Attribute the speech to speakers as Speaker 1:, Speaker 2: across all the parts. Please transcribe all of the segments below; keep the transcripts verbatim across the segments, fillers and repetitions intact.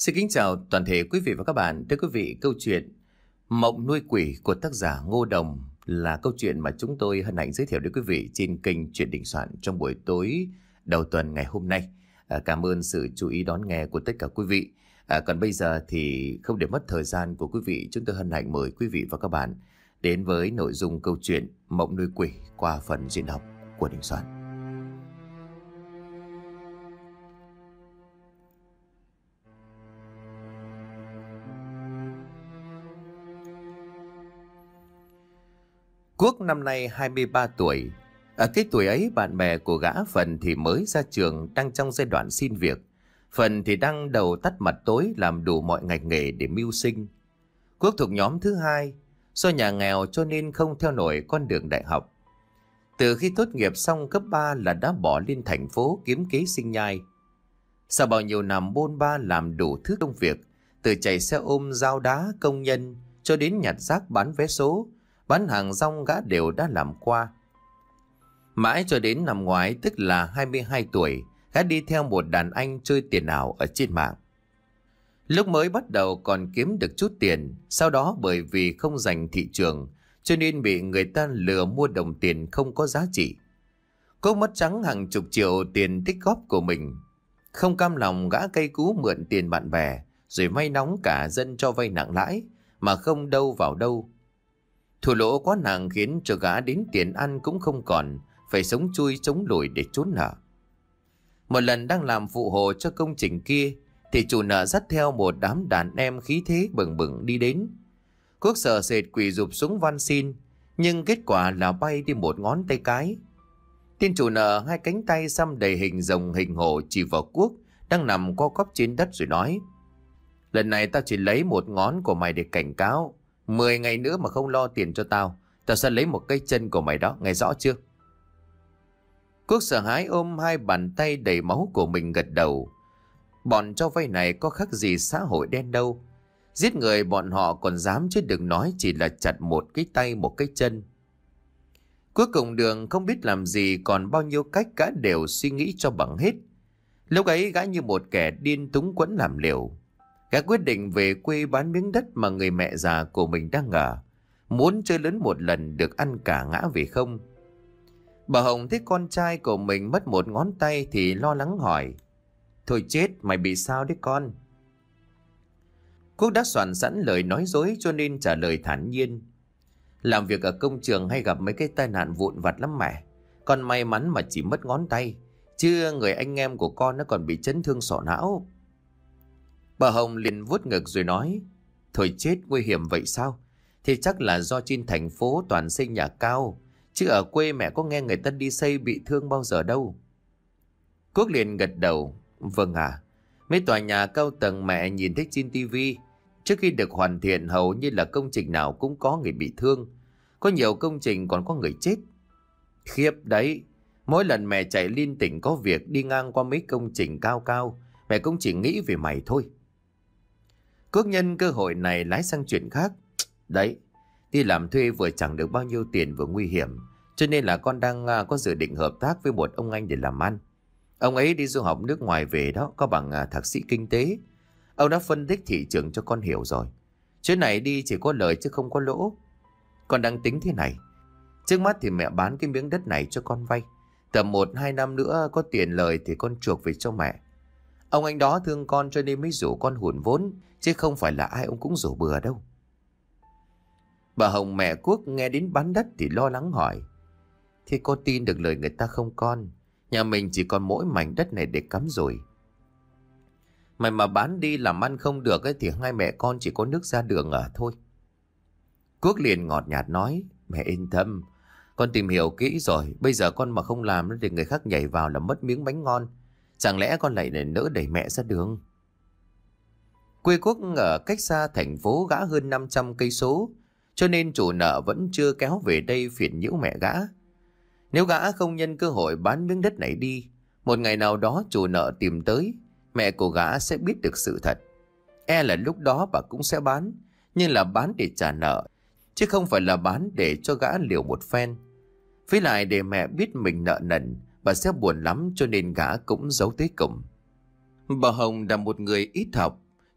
Speaker 1: Xin kính chào toàn thể quý vị và các bạn. Thưa quý vị, câu chuyện Mộng nuôi quỷ của tác giả Ngô Đồng là câu chuyện mà chúng tôi hân hạnh giới thiệu đến quý vị trên kênh Chuyện Đình Soạn trong buổi tối đầu tuần ngày hôm nay. À, cảm ơn sự chú ý đón nghe của tất cả quý vị. À, còn bây giờ thì không để mất thời gian của quý vị, chúng tôi hân hạnh mời quý vị và các bạn đến với nội dung câu chuyện Mộng nuôi quỷ qua phần diễn đọc của Đình Soạn. Quốc năm nay hai mươi ba tuổi. Ở cái tuổi ấy bạn bè của gã phần thì mới ra trường, đang trong giai đoạn xin việc. Phần thì đang đầu tắt mặt tối làm đủ mọi ngành nghề để mưu sinh. Quốc thuộc nhóm thứ hai, do nhà nghèo cho nên không theo nổi con đường đại học. Từ khi tốt nghiệp xong cấp ba là đã bỏ lên thành phố kiếm kế sinh nhai. Sau bao nhiêu năm bôn ba làm đủ thứ công việc, từ chạy xe ôm giao đá công nhân cho đến nhặt rác bán vé số, bán hàng rong gã đều đã làm qua. Mãi cho đến năm ngoái, tức là hai mươi hai tuổi, gã đi theo một đàn anh chơi tiền ảo ở trên mạng. Lúc mới bắt đầu còn kiếm được chút tiền, sau đó bởi vì không dành thị trường cho nên bị người ta lừa mua đồng tiền không có giá trị. Cô mất trắng hàng chục triệu tiền tích góp của mình. Không cam lòng, gã cay cú mượn tiền bạn bè rồi vay nóng cả dân cho vay nặng lãi mà không đâu vào đâu. Thua lỗ quá nặng khiến cho gã đến tiền ăn cũng không còn, phải sống chui chống lùi để trốn nợ. Một lần đang làm phụ hồ cho công trình kia thì chủ nợ dắt theo một đám đàn em khí thế bừng bừng đi đến. Quốc sợ sệt quỳ rụp xuống van xin, nhưng kết quả là bay đi một ngón tay cái. Tên chủ nợ hai cánh tay xăm đầy hình rồng hình hổ chỉ vào Quốc đang nằm co quắp trên đất rồi nói: "Lần này tao chỉ lấy một ngón của mày để cảnh cáo. Mười ngày nữa mà không lo tiền cho tao, tao sẽ lấy một cái chân của mày đó, nghe rõ chưa?" Quốc sợ hãi ôm hai bàn tay đầy máu của mình gật đầu. Bọn cho vay này có khác gì xã hội đen đâu. Giết người bọn họ còn dám, chứ đừng nói chỉ là chặt một cái tay một cái chân. Cuối cùng đường không biết làm gì, còn bao nhiêu cách gã đều suy nghĩ cho bằng hết. Lúc ấy gã như một kẻ điên túng quẫn làm liều. Gã quyết định về quê bán miếng đất mà người mẹ già của mình đang ở. Muốn chơi lớn một lần được ăn cả ngã về không. Bà Hồng thấy con trai của mình mất một ngón tay thì lo lắng hỏi: "Thôi chết, mày bị sao đấy con?" Quốc đã soạn sẵn lời nói dối cho nên trả lời thản nhiên: "Làm việc ở công trường hay gặp mấy cái tai nạn vụn vặt lắm mẹ. Con may mắn mà chỉ mất ngón tay, chứ người anh em của con nó còn bị chấn thương sọ não." Bà Hồng liền vuốt ngực rồi nói: "Thôi chết, nguy hiểm vậy sao? Thì chắc là do trên thành phố toàn xây nhà cao, chứ ở quê mẹ có nghe người ta đi xây bị thương bao giờ đâu." Quốc liền gật đầu: "Vâng à, mấy tòa nhà cao tầng mẹ nhìn thấy trên tivi, trước khi được hoàn thiện hầu như là công trình nào cũng có người bị thương. Có nhiều công trình còn có người chết. Khiếp đấy, mỗi lần mẹ chạy liên tỉnh có việc đi ngang qua mấy công trình cao cao, mẹ cũng chỉ nghĩ về mày thôi." Quốc nhân cơ hội này lái sang chuyện khác: "Đấy, đi làm thuê vừa chẳng được bao nhiêu tiền vừa nguy hiểm, cho nên là con đang uh, có dự định hợp tác với một ông anh để làm ăn. Ông ấy đi du học nước ngoài về đó, có bằng uh, thạc sĩ kinh tế. Ông đã phân tích thị trường cho con hiểu rồi. Chuyến này đi chỉ có lời chứ không có lỗ. Con đang tính thế này. Trước mắt thì mẹ bán cái miếng đất này cho con vay. Tầm một hai năm nữa có tiền lời thì con chuộc về cho mẹ. Ông anh đó thương con cho nên mới rủ con hùn vốn, chứ không phải là ai ông cũng rủ bừa đâu." Bà Hồng mẹ Quốc nghe đến bán đất thì lo lắng hỏi: "Thế có tin được lời người ta không con? Nhà mình chỉ còn mỗi mảnh đất này để cắm rồi. Mày mà bán đi làm ăn không được ấy, thì hai mẹ con chỉ có nước ra đường ở thôi." Quốc liền ngọt nhạt nói: "Mẹ yên tâm, con tìm hiểu kỹ rồi. Bây giờ con mà không làm thì người khác nhảy vào là mất miếng bánh ngon. Chẳng lẽ con lại để nỡ đẩy mẹ ra đường?" Quê Quốc ở cách xa thành phố gã hơn năm trăm cây số, cho nên chủ nợ vẫn chưa kéo về đây phiền nhiễu mẹ gã. Nếu gã không nhân cơ hội bán miếng đất này đi, một ngày nào đó chủ nợ tìm tới, mẹ của gã sẽ biết được sự thật. E là lúc đó bà cũng sẽ bán, nhưng là bán để trả nợ, chứ không phải là bán để cho gã liều một phen. Với lại để mẹ biết mình nợ nần, bà sẽ buồn lắm, cho nên gã cũng giấu tới cùng. Bà Hồng là một người ít học,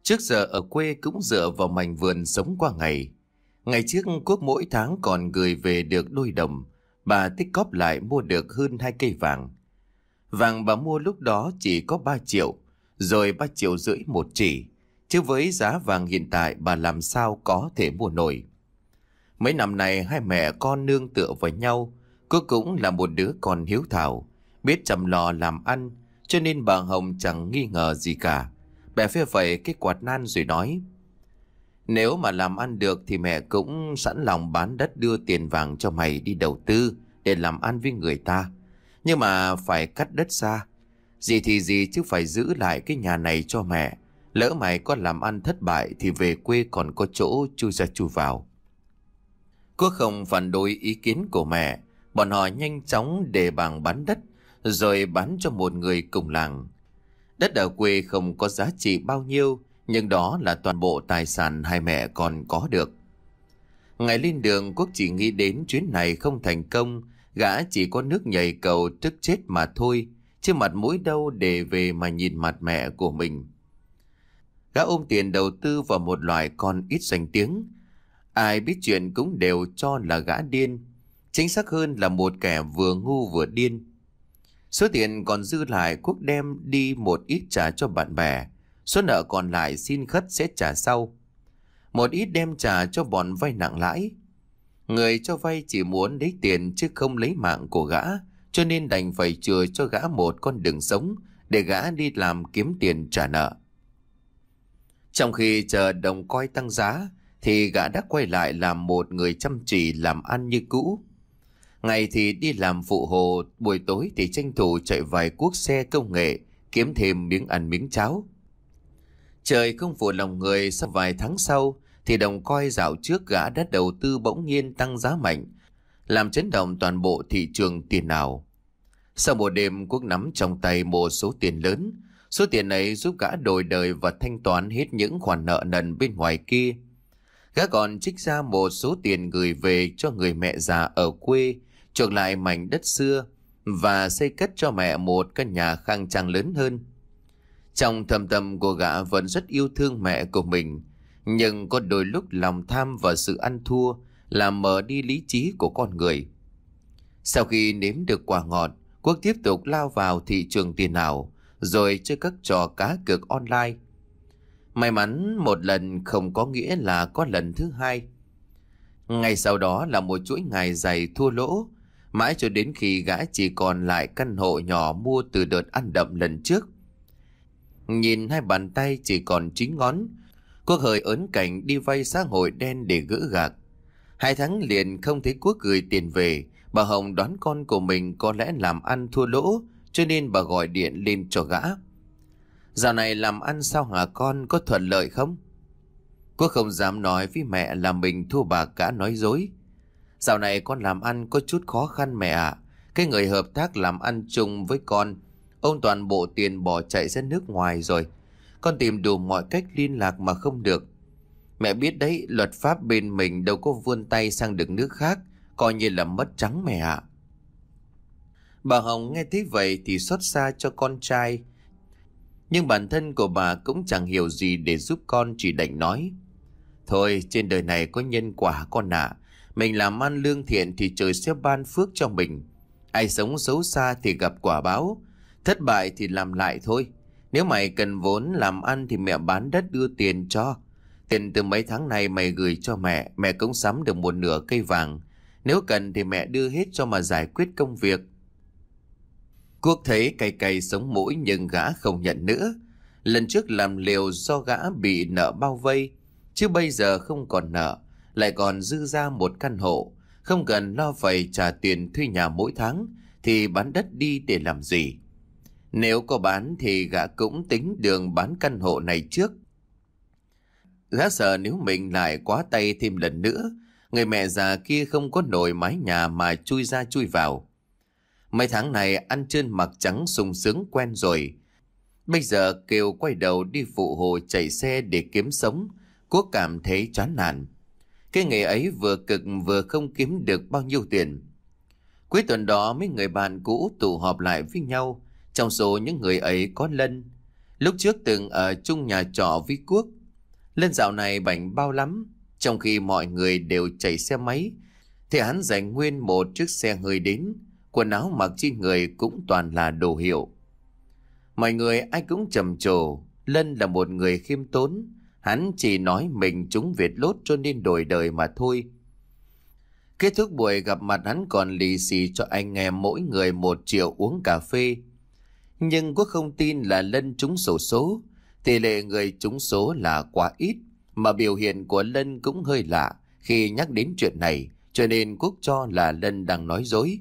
Speaker 1: Trước giờ ở quê cũng dựa vào mảnh vườn sống qua ngày. Ngày trước Quốc mỗi tháng còn gửi về được đôi đồng, bà tích cóp lại mua được hơn hai cây vàng. Vàng bà mua lúc đó chỉ có ba triệu, rồi ba triệu rưỡi một chỉ, chứ với giá vàng hiện tại bà làm sao có thể mua nổi. Mấy năm này hai mẹ con nương tựa vào nhau, cô cũng là một đứa con hiếu thảo, biết chăm lo làm ăn, cho nên bà Hồng chẳng nghi ngờ gì cả. Bẻ phe phẩy cái quạt nan rồi nói: nếu mà làm ăn được thì mẹ cũng sẵn lòng bán đất đưa tiền vàng cho mày đi đầu tư để làm ăn với người ta. Nhưng mà phải cắt đất xa. Gì thì gì chứ phải giữ lại cái nhà này cho mẹ. Lỡ mày có làm ăn thất bại thì về quê còn có chỗ chui ra chui vào. Quốc không phản đối ý kiến của mẹ. Bọn họ nhanh chóng đề bảng bán đất, rồi bán cho một người cùng làng. Đất ở quê không có giá trị bao nhiêu, nhưng đó là toàn bộ tài sản hai mẹ còn có được. Ngày lên đường, Quốc chỉ nghĩ đến chuyến này không thành công, gã chỉ có nước nhảy cầu tức chết mà thôi, chứ mặt mũi đâu để về mà nhìn mặt mẹ của mình. Gã ôm tiền đầu tư vào một loài con ít danh tiếng. Ai biết chuyện cũng đều cho là gã điên, chính xác hơn là một kẻ vừa ngu vừa điên. Số tiền còn dư lại Quốc đem đi một ít trả cho bạn bè, số nợ còn lại xin khất sẽ trả sau. Một ít đem trả cho bọn vay nặng lãi. Người cho vay chỉ muốn lấy tiền chứ không lấy mạng của gã, cho nên đành phải chừa cho gã một con đường sống để gã đi làm kiếm tiền trả nợ. Trong khi chờ đồng coin tăng giá thì gã đã quay lại làm một người chăm chỉ làm ăn như cũ. Ngày thì đi làm phụ hồ, buổi tối thì tranh thủ chạy vài cuốc xe công nghệ kiếm thêm miếng ăn miếng cháo. Trời không phụ lòng người, sau vài tháng sau thì đồng coin dạo trước gã đã đầu tư bỗng nhiên tăng giá mạnh, làm chấn động toàn bộ thị trường tiền ảo. Sau một đêm, Quốc nắm trong tay một số tiền lớn. Số tiền ấy giúp gã đổi đời và thanh toán hết những khoản nợ nần bên ngoài kia. Gã còn trích ra một số tiền gửi về cho người mẹ già ở quê, chuộc lại mảnh đất xưa và xây cất cho mẹ một căn nhà khang trang lớn hơn. Trong thâm tâm của gã vẫn rất yêu thương mẹ của mình, nhưng có đôi lúc lòng tham và sự ăn thua làm mờ đi lý trí của con người. Sau khi nếm được quả ngọt, Quốc tiếp tục lao vào thị trường tiền ảo, rồi chơi các trò cá cược online. May mắn một lần không có nghĩa là có lần thứ hai. Ngày sau đó là một chuỗi ngày dài thua lỗ, mãi cho đến khi gã chỉ còn lại căn hộ nhỏ mua từ đợt ăn đậm lần trước. Nhìn hai bàn tay chỉ còn chín ngón, Quốc hơi ớn cảnh đi vay xã hội đen để gỡ gạc. Hai tháng liền không thấy Quốc gửi tiền về. Bà Hồng đoán con của mình có lẽ làm ăn thua lỗ, cho nên bà gọi điện lên cho gã. Dạo này làm ăn sao hả con, có thuận lợi không? Quốc không dám nói với mẹ là mình thua bạc, gã nói dối. Dạo này con làm ăn có chút khó khăn mẹ ạ. Cái người hợp tác làm ăn chung với con, ông toàn bộ tiền bỏ chạy ra nước ngoài rồi. Con tìm đủ mọi cách liên lạc mà không được. Mẹ biết đấy, luật pháp bên mình đâu có vươn tay sang được nước khác, coi như là mất trắng mẹ ạ. Bà Hồng nghe thấy vậy thì xót xa cho con trai, nhưng bản thân của bà cũng chẳng hiểu gì để giúp con, chỉ đành nói: thôi, trên đời này có nhân quả con ạ. Mình làm ăn lương thiện thì trời sẽ ban phước cho mình. Ai sống xấu xa thì gặp quả báo. Thất bại thì làm lại thôi. Nếu mày cần vốn làm ăn thì mẹ bán đất đưa tiền cho. Tiền từ mấy tháng này mày gửi cho mẹ, mẹ cũng sắm được một nửa cây vàng. Nếu cần thì mẹ đưa hết cho mà giải quyết công việc. Quốc thấy cay cay sống mũi nhưng gã không nhận nữa. Lần trước làm liều do gã bị nợ bao vây, chứ bây giờ không còn nợ, lại còn dư ra một căn hộ, không cần lo phải trả tiền thuê nhà mỗi tháng, thì bán đất đi để làm gì? Nếu có bán thì gã cũng tính đường bán căn hộ này trước. Gã sợ nếu mình lại quá tay thêm lần nữa, người mẹ già kia không có nổi mái nhà mà chui ra chui vào. Mấy tháng này ăn trơn mặc trắng sung sướng quen rồi. Bây giờ kêu quay đầu đi phụ hồ chạy xe để kiếm sống, Quốc cảm thấy chán nản. Cái nghề ấy vừa cực vừa không kiếm được bao nhiêu tiền. Cuối tuần đó mấy người bạn cũ tụ họp lại với nhau. Trong số những người ấy có Lân, lúc trước từng ở chung nhà trọ với Quốc. Lên dạo này bảnh bao lắm. Trong khi mọi người đều chạy xe máy thì hắn dành nguyên một chiếc xe hơi đến. Quần áo mặc trên người cũng toàn là đồ hiệu. Mọi người ai cũng trầm trồ. Lân là một người khiêm tốn. Hắn chỉ nói mình trúng Việt lốt cho nên đổi đời mà thôi. Kết thúc buổi gặp mặt, hắn còn lì xì cho anh em mỗi người một triệu uống cà phê. Nhưng Quốc không tin là Lân trúng xổ số. Tỷ lệ người trúng số là quá ít. Mà biểu hiện của Lân cũng hơi lạ khi nhắc đến chuyện này, cho nên Quốc cho là Lân đang nói dối.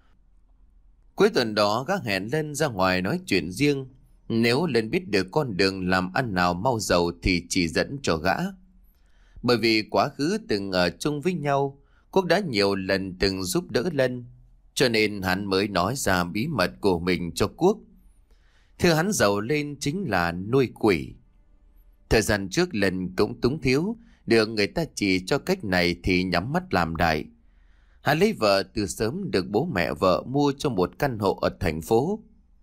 Speaker 1: Cuối tuần đó gã hẹn Lân ra ngoài nói chuyện riêng. Nếu Lân biết được con đường làm ăn nào mau giàu thì chỉ dẫn cho gã. Bởi vì quá khứ từng ở chung với nhau, Quốc đã nhiều lần từng giúp đỡ Lân, cho nên hắn mới nói ra bí mật của mình cho Quốc. Thứ hắn giàu lên chính là nuôi quỷ. Thời gian trước Lân cũng túng thiếu, được người ta chỉ cho cách này thì nhắm mắt làm đại. Hắn lấy vợ từ sớm, được bố mẹ vợ mua cho một căn hộ ở thành phố.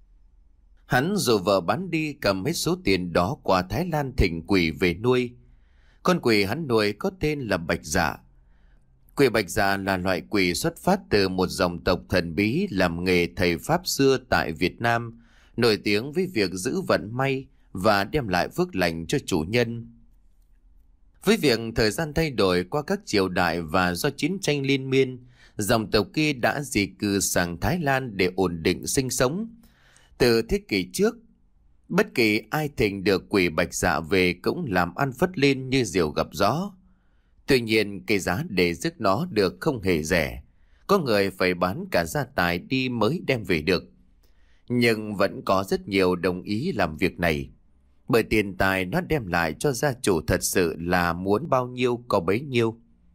Speaker 1: Hắn dụ vợ bán đi, cầm hết số tiền đó qua Thái Lan thỉnh quỷ về nuôi. Con quỷ hắn nuôi có tên là Bạch Dạ. Quỷ Bạch Dạ là loại quỷ xuất phát từ một dòng tộc thần bí làm nghề thầy pháp xưa tại Việt Nam, nổi tiếng với việc giữ vận may và đem lại phước lành cho chủ nhân. Với việc thời gian thay đổi qua các triều đại và do chiến tranh liên miên, dòng tộc kia đã di cư sang Thái Lan để ổn định sinh sống. Từ thế kỷ trước, bất kỳ ai thỉnh được quỷ Bạch Dạ về cũng làm ăn phất lên như diều gặp gió. Tuy nhiên, cái giá để rước nó được không hề rẻ. Có người phải bán cả gia tài đi mới đem về được. Nhưng vẫn có rất nhiều đồng ý làm việc này. Bởi tiền tài nó đem lại cho gia chủ thật sự là muốn bao nhiêu có bấy nhiêu.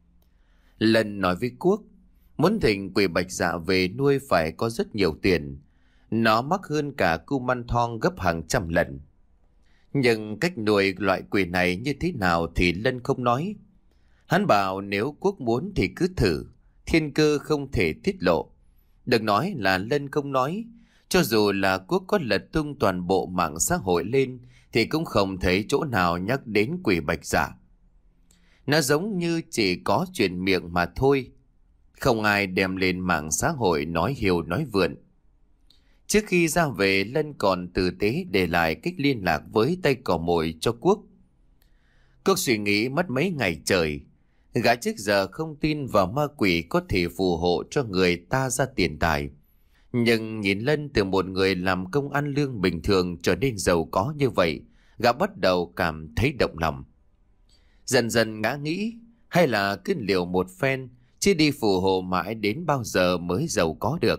Speaker 1: Lần nói với Quốc, muốn thỉnh quỷ Bạch Dạ về nuôi phải có rất nhiều tiền. Nó mắc hơn cả Kuman Thong gấp hàng trăm lần. Nhưng cách nuôi loại quỷ này như thế nào thì Lân không nói. Hắn bảo nếu Quốc muốn thì cứ thử, thiên cơ không thể tiết lộ. Đừng nói là Lân không nói, cho dù là Quốc có lật tung toàn bộ mạng xã hội lên thì cũng không thấy chỗ nào nhắc đến quỷ Bạch Dạ. Nó giống như chỉ có chuyện miệng mà thôi, không ai đem lên mạng xã hội nói hiều nói vượn. Trước khi ra về, Lân còn tử tế để lại cách liên lạc với tay cò mồi cho Quốc. Quốc suy nghĩ mất mấy ngày trời. Gã trước giờ không tin vào ma quỷ có thể phù hộ cho người ta ra tiền tài. Nhưng nhìn Lân từ một người làm công ăn lương bình thường trở nên giàu có như vậy, gã bắt đầu cảm thấy động lòng. Dần dần gã nghĩ, hay là cứ liều một phen, chứ đi phù hộ mãi đến bao giờ mới giàu có được.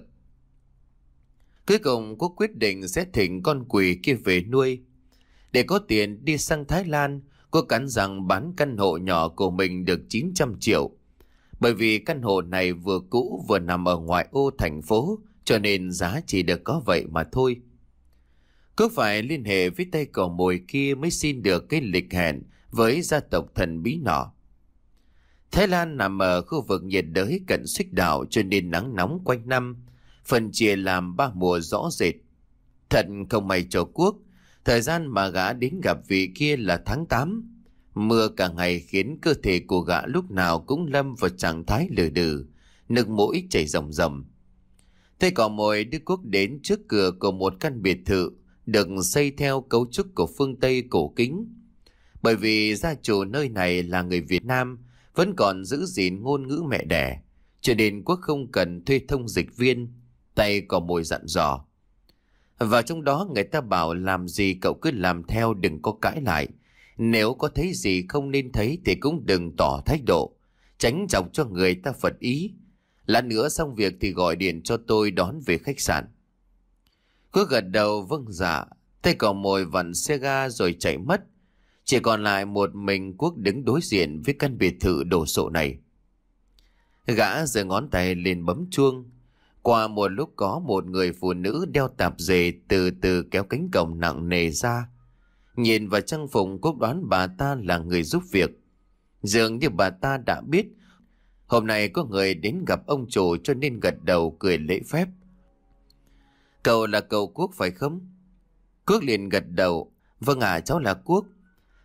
Speaker 1: Cuối cùng Quốc quyết định sẽ thỉnh con quỷ kia về nuôi. Để có tiền đi sang Thái Lan, Quốc cắn rằng bán căn hộ nhỏ của mình được chín trăm triệu. Bởi vì căn hộ này vừa cũ vừa nằm ở ngoại ô thành phố, cho nên giá chỉ được có vậy mà thôi. Quốc phải liên hệ với tay cò mồi kia mới xin được cái lịch hẹn với gia tộc thần bí nọ. Thái Lan nằm ở khu vực nhiệt đới cận xích đảo, cho nên nắng nóng quanh năm, phần chia làm ba mùa rõ rệt. Thật không may cho Quốc, thời gian mà gã đến gặp vị kia là tháng tám. Mưa cả ngày khiến cơ thể của gã lúc nào cũng lâm vào trạng thái lừ đừ, nước mũi chảy ròng ròng. Tay cò mồi đưa Quốc đến trước cửa của một căn biệt thự được xây theo cấu trúc của phương Tây cổ kính. Bởi vì gia chủ nơi này là người Việt Nam, vẫn còn giữ gìn ngôn ngữ mẹ đẻ, cho nên Quốc không cần thuê thông dịch viên. Tay cò mồi dặn dò. Vào trong đó người ta bảo làm gì cậu cứ làm theo, đừng có cãi lại. Nếu có thấy gì không nên thấy thì cũng đừng tỏ thái độ, tránh chọc cho người ta phật ý. Lát nữa xong việc thì gọi điện cho tôi đón về khách sạn. Quốc gật đầu vâng dạ. Tay cò mồi vặn xe ga rồi chạy mất. Chỉ còn lại một mình Quốc đứng đối diện với căn biệt thự đồ sộ này. Gã giơ ngón tay lên bấm chuông. Qua một lúc có một người phụ nữ đeo tạp dề từ từ kéo cánh cổng nặng nề ra. Nhìn vào trang phục Quốc đoán bà ta là người giúp việc. Dường như bà ta đã biết hôm nay có người đến gặp ông chủ, cho nên gật đầu cười lễ phép. Cậu là cậu Quốc phải không? Quốc liền gật đầu. Vâng ạ, cháu là Quốc.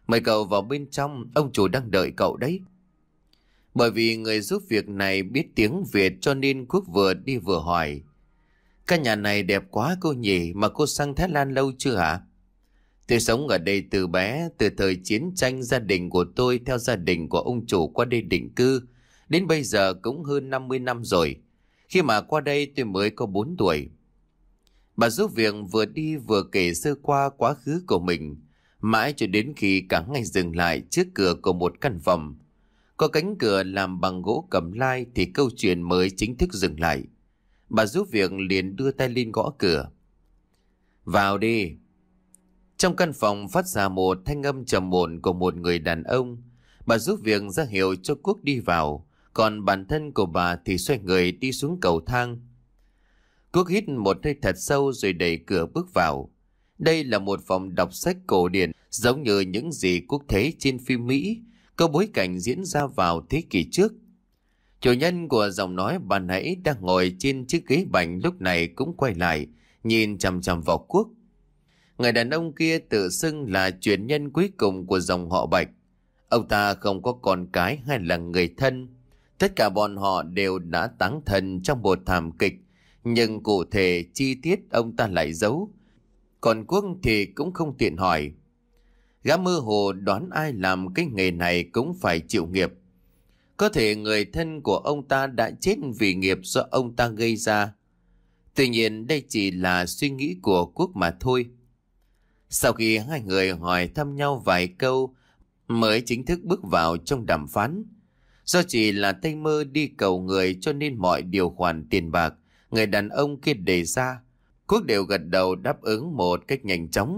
Speaker 1: Mời cậu vào bên trong, ông chủ đang đợi cậu đấy. Bởi vì người giúp việc này biết tiếng Việt cho nên Quốc vừa đi vừa hỏi. Căn nhà này đẹp quá cô nhỉ, mà cô sang Thái Lan lâu chưa hả? Tôi sống ở đây từ bé, từ thời chiến tranh gia đình của tôi theo gia đình của ông chủ qua đây định cư. Đến bây giờ cũng hơn năm mươi năm rồi. Khi mà qua đây tôi mới có bốn tuổi. Bà giúp việc vừa đi vừa kể sơ qua quá khứ của mình, mãi cho đến khi cả ngày dừng lại trước cửa của một căn phòng. Có cánh cửa làm bằng gỗ cẩm lai thì câu chuyện mới chính thức dừng lại. Bà giúp việc liền đưa tay lên gõ cửa. Vào đi. Trong căn phòng phát ra một thanh âm trầm ổn của một người đàn ông. Bà giúp việc ra hiệu cho Quốc đi vào, còn bản thân của bà thì xoay người đi xuống cầu thang. Quốc hít một hơi thật sâu rồi đẩy cửa bước vào. Đây là một phòng đọc sách cổ điển giống như những gì Quốc thấy trên phim Mỹ, có bối cảnh diễn ra vào thế kỷ trước. Chủ nhân của giọng nói ban nãy đang ngồi trên chiếc ghế bành lúc này cũng quay lại, nhìn chằm chằm vào Quốc. Người đàn ông kia tự xưng là truyền nhân cuối cùng của dòng họ Bạch. Ông ta không có con cái hay là người thân. Tất cả bọn họ đều đã táng thân trong một thảm kịch, nhưng cụ thể chi tiết ông ta lại giấu. Còn Quốc thì cũng không tiện hỏi. Gã mơ hồ đoán ai làm cái nghề này cũng phải chịu nghiệp. Có thể người thân của ông ta đã chết vì nghiệp do ông ta gây ra. Tuy nhiên đây chỉ là suy nghĩ của Quốc mà thôi. Sau khi hai người hỏi thăm nhau vài câu mới chính thức bước vào trong đàm phán. Do chỉ là tay mơ đi cầu người cho nên mọi điều khoản tiền bạc người đàn ông kia đề ra, Quốc đều gật đầu đáp ứng một cách nhanh chóng.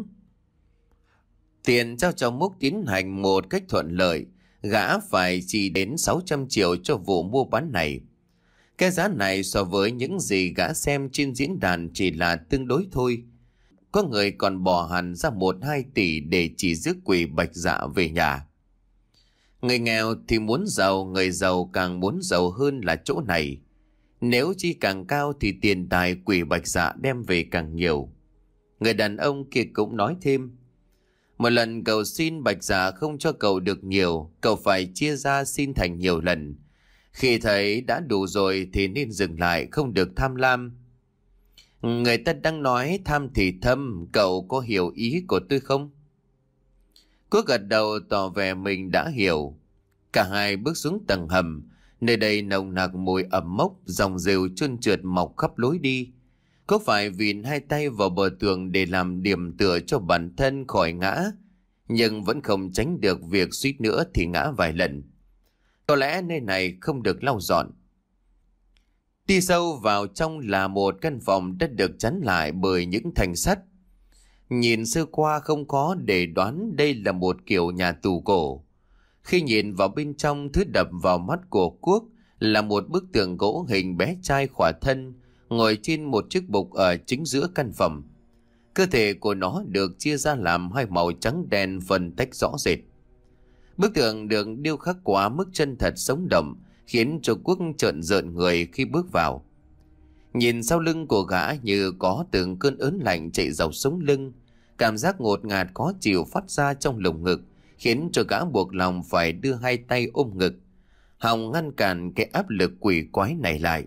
Speaker 1: Tiền trao cho Múc tiến hành một cách thuận lợi, gã phải chỉ đến sáu trăm triệu cho vụ mua bán này. Cái giá này so với những gì gã xem trên diễn đàn chỉ là tương đối thôi. Có người còn bỏ hẳn ra một hai tỷ để chỉ rước quỷ Bạch Dạ về nhà. Người nghèo thì muốn giàu, người giàu càng muốn giàu hơn là chỗ này. Nếu chi càng cao thì tiền tài quỷ Bạch Dạ đem về càng nhiều. Người đàn ông kia cũng nói thêm. Một lần cầu xin Bạch Dạ không cho cậu được nhiều, cậu phải chia ra xin thành nhiều lần. Khi thấy đã đủ rồi thì nên dừng lại, không được tham lam. Người ta đang nói tham thì thâm, cậu có hiểu ý của tôi không? Quốc gật đầu tỏ vẻ mình đã hiểu. Cả hai bước xuống tầng hầm, nơi đây nồng nặc mùi ẩm mốc, dòng rêu trơn trượt mọc khắp lối đi. Có phải vịn hai tay vào bờ tường để làm điểm tựa cho bản thân khỏi ngã, nhưng vẫn không tránh được việc suýt nữa thì ngã vài lần. Có lẽ nơi này không được lau dọn. Đi sâu vào trong là một căn phòng đã được chắn lại bởi những thành sắt. Nhìn sơ qua không có để đoán đây là một kiểu nhà tù cổ. Khi nhìn vào bên trong, thứ đập vào mắt của Quốc là một bức tượng gỗ hình bé trai khỏa thân, ngồi trên một chiếc bục ở chính giữa căn phòng. Cơ thể của nó được chia ra làm hai màu trắng đen phân tách rõ rệt. Bức tượng được điêu khắc quá mức chân thật sống động, khiến cho Quốc trợn rợn người khi bước vào. Nhìn sau lưng của gã như có từng cơn ớn lạnh chạy dọc sống lưng, cảm giác ngột ngạt khó chịu phát ra trong lồng ngực, khiến cho gã buộc lòng phải đưa hai tay ôm ngực, hòng ngăn cản cái áp lực quỷ quái này lại.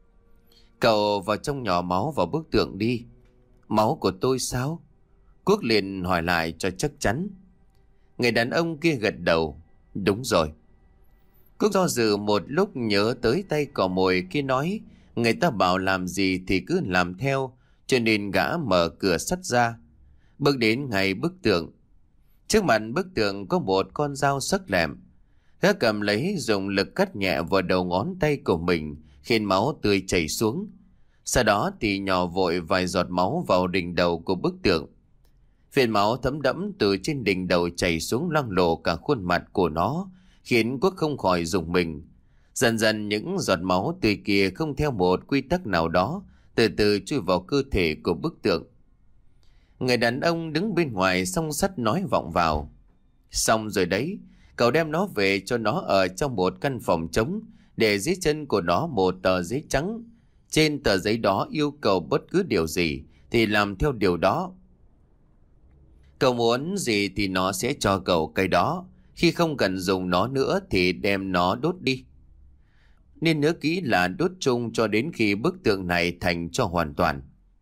Speaker 1: Cậu vào trong nhỏ máu vào bức tượng đi. Máu của tôi sao? Quốc liền hỏi lại cho chắc chắn. Người đàn ông kia gật đầu. Đúng rồi. Quốc do dự một lúc nhớ tới tay cò mồi kia nói, người ta bảo làm gì thì cứ làm theo, cho nên gã mở cửa sắt ra, bước đến ngay bức tượng. Trước mặt bức tượng có một con dao sắc lẹm. Gã cầm lấy dùng lực cắt nhẹ vào đầu ngón tay của mình, khiến máu tươi chảy xuống. Sau đó thì nhỏ vội vài giọt máu vào đỉnh đầu của bức tượng. Phiền máu thấm đẫm từ trên đỉnh đầu chảy xuống loang lổ cả khuôn mặt của nó, khiến Quốc không khỏi rùng mình. Dần dần những giọt máu tươi kia không theo một quy tắc nào đó, từ từ chui vào cơ thể của bức tượng. Người đàn ông đứng bên ngoài song sắt nói vọng vào. Xong rồi đấy, cậu đem nó về cho nó ở trong một căn phòng trống, để dưới chân của nó một tờ giấy trắng. Trên tờ giấy đó yêu cầu bất cứ điều gì thì làm theo điều đó. Cậu muốn gì thì nó sẽ cho cậu cái đó. Khi không cần dùng nó nữa thì đem nó đốt đi. Nên nhớ kỹ là đốt chung cho đến khi bức tượng này thành cho hoàn toàn.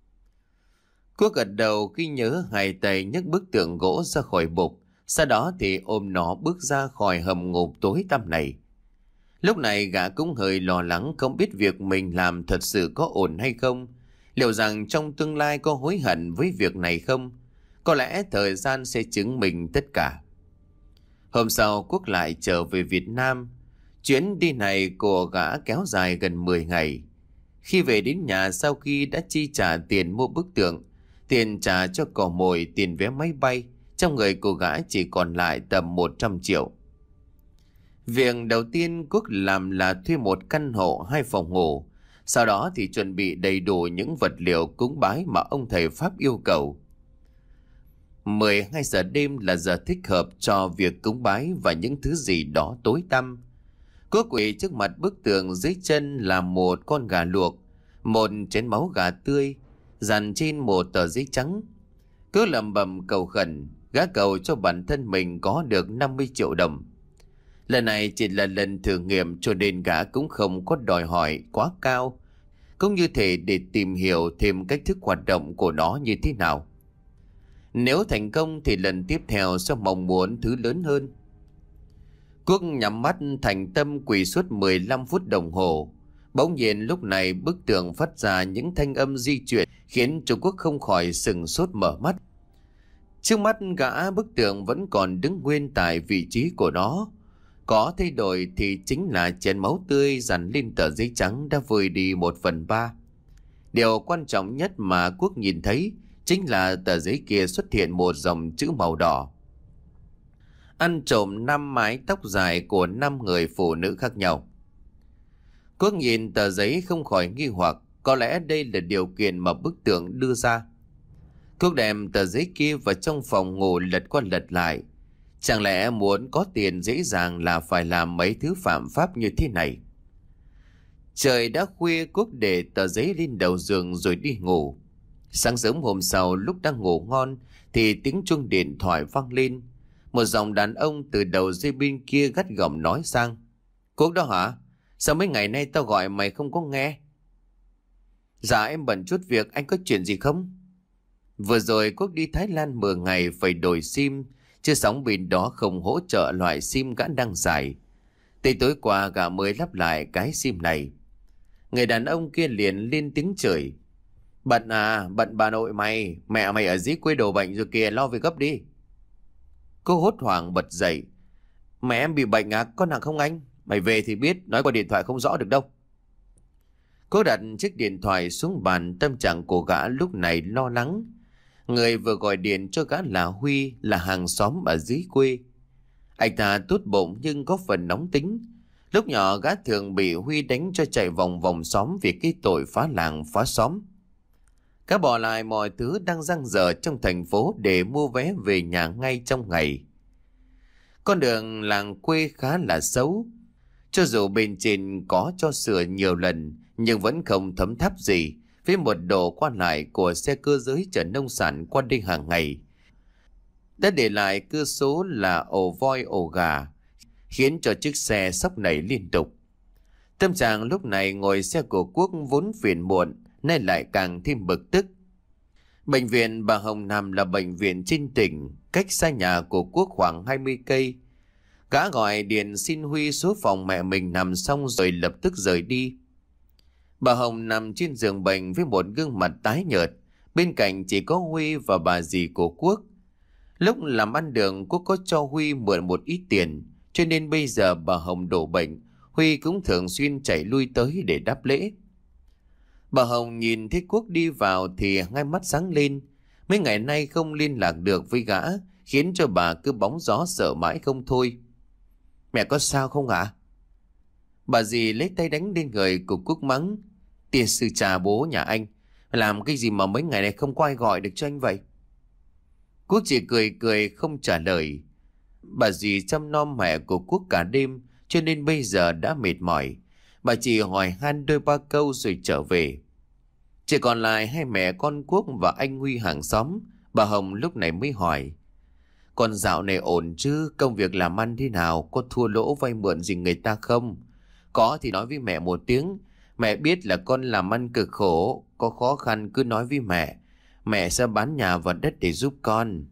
Speaker 1: Quốc gật đầu khi nhớ, hai tay nhấc bức tượng gỗ ra khỏi bục. Sau đó thì ôm nó bước ra khỏi hầm ngục tối tăm này. Lúc này gã cũng hơi lo lắng, không biết việc mình làm thật sự có ổn hay không. Liệu rằng trong tương lai có hối hận với việc này không? Có lẽ thời gian sẽ chứng minh tất cả. Hôm sau Quốc lại trở về Việt Nam. Chuyến đi này của gã kéo dài gần mười ngày. Khi về đến nhà, sau khi đã chi trả tiền mua bức tượng, tiền trả cho cò mồi, tiền vé máy bay, trong người của gã chỉ còn lại tầm một trăm triệu. Việc đầu tiên Quốc làm là thuê một căn hộ hai phòng ngủ. Sau đó thì chuẩn bị đầy đủ những vật liệu cúng bái mà ông thầy Pháp yêu cầu. mười hai giờ đêm là giờ thích hợp cho việc cúng bái và những thứ gì đó tối tăm. Quốc quỳ trước mặt bức tượng, dưới chân là một con gà luộc, một chén máu gà tươi, dàn trên một tờ giấy trắng. Cứ lẩm bẩm cầu khẩn, gã cầu cho bản thân mình có được năm mươi triệu đồng. Lần này chỉ là lần thử nghiệm cho nên gã cũng không có đòi hỏi quá cao, cũng như thể để tìm hiểu thêm cách thức hoạt động của nó như thế nào. Nếu thành công thì lần tiếp theo sẽ mong muốn thứ lớn hơn. Quốc nhắm mắt thành tâm quỳ suốt mười lăm phút đồng hồ. Bỗng nhiên lúc này bức tượng phát ra những thanh âm di chuyển khiến cho Quốc không khỏi sừng sốt mở mắt. Trước mắt gã, bức tượng vẫn còn đứng nguyên tại vị trí của nó. Có thay đổi thì chính là chén máu tươi dằn lên tờ giấy trắng đã vơi đi một phần ba. Điều quan trọng nhất mà Quốc nhìn thấy chính là tờ giấy kia xuất hiện một dòng chữ màu đỏ: ăn trộm năm mái tóc dài của năm người phụ nữ khác nhau. Quốc nhìn tờ giấy không khỏi nghi hoặc, có lẽ đây là điều kiện mà bức tượng đưa ra. Quốc đem tờ giấy kia vào trong phòng ngủ lật qua lật lại. Chẳng lẽ muốn có tiền dễ dàng là phải làm mấy thứ phạm pháp như thế này? Trời đã khuya, Quốc để tờ giấy lên đầu giường rồi đi ngủ. Sáng sớm hôm sau, lúc đang ngủ ngon thì tiếng chuông điện thoại vang lên. Một giọng đàn ông từ đầu dây bên kia gắt gỏng nói sang: Quốc đó hả? Sao mấy ngày nay tao gọi mày không có nghe? Dạ em bận chút việc, anh có chuyện gì không? Vừa rồi Quốc đi Thái Lan mười ngày phải đổi sim, chứ sóng bên đó không hỗ trợ loại sim gã đang xài. Tới tối qua gã mới lắp lại cái sim này. Người đàn ông kia liền lên tiếng chửi: Bận à, bận bà nội mày, mẹ mày ở dưới quê đổ bệnh rồi kìa, lo về gấp đi. Cô hốt hoảng bật dậy: Mẹ em bị bệnh à, có nặng không anh? Mày về thì biết, nói qua điện thoại không rõ được đâu. Cô đặt chiếc điện thoại xuống bàn, tâm trạng của gã lúc này lo lắng. Người vừa gọi điện cho gã là Huy, là hàng xóm ở dưới quê. Anh ta tốt bụng nhưng có phần nóng tính. Lúc nhỏ gã thường bị Huy đánh cho chạy vòng vòng xóm vì cái tội phá làng phá xóm. Gã bỏ lại mọi thứ đang dang dở trong thành phố để mua vé về nhà ngay trong ngày. Con đường làng quê khá là xấu. Cho dù bên trên có cho sửa nhiều lần nhưng vẫn không thấm tháp gì với một độ qua lại của xe cơ giới chở nông sản qua đây hàng ngày. Đã để lại cư số là ổ voi ổ gà, khiến cho chiếc xe sóc nảy liên tục. Tâm trạng lúc này ngồi xe của Quốc vốn phiền muộn, nay lại càng thêm bực tức. Bệnh viện Bà Hồng Nam là bệnh viện trên tỉnh, cách xa nhà của Quốc khoảng hai mươi cây. Gã gọi điện xin Huy số phòng mẹ mình nằm xong rồi lập tức rời đi. Bà Hồng nằm trên giường bệnh với một gương mặt tái nhợt, bên cạnh chỉ có Huy và bà dì của Quốc. Lúc làm ăn đường, Quốc có cho Huy mượn một ít tiền, cho nên bây giờ bà Hồng đổ bệnh, Huy cũng thường xuyên chạy lui tới để đáp lễ. Bà Hồng nhìn thấy Quốc đi vào thì hai mắt sáng lên. Mấy ngày nay không liên lạc được với gã, khiến cho bà cứ bóng gió sợ mãi không thôi. Mẹ có sao không ạ? À? Bà dì lấy tay đánh lên người của Quốc mắng: Tiền sư trà bố nhà anh, làm cái gì mà mấy ngày này không có ai gọi được cho anh vậy? Quốc chỉ cười cười không trả lời. Bà dì chăm nom mẹ của Quốc cả đêm cho nên bây giờ đã mệt mỏi. Bà chỉ hỏi han đôi ba câu rồi trở về. Chỉ còn lại hai mẹ con Quốc và anh Huy hàng xóm. Bà Hồng lúc này mới hỏi: Con dạo này ổn chứ, công việc làm ăn thế nào, có thua lỗ vay mượn gì người ta không? Có thì nói với mẹ một tiếng. Mẹ biết là con làm ăn cực khổ, có khó khăn cứ nói với mẹ. Mẹ sẽ bán nhà và đất để giúp con.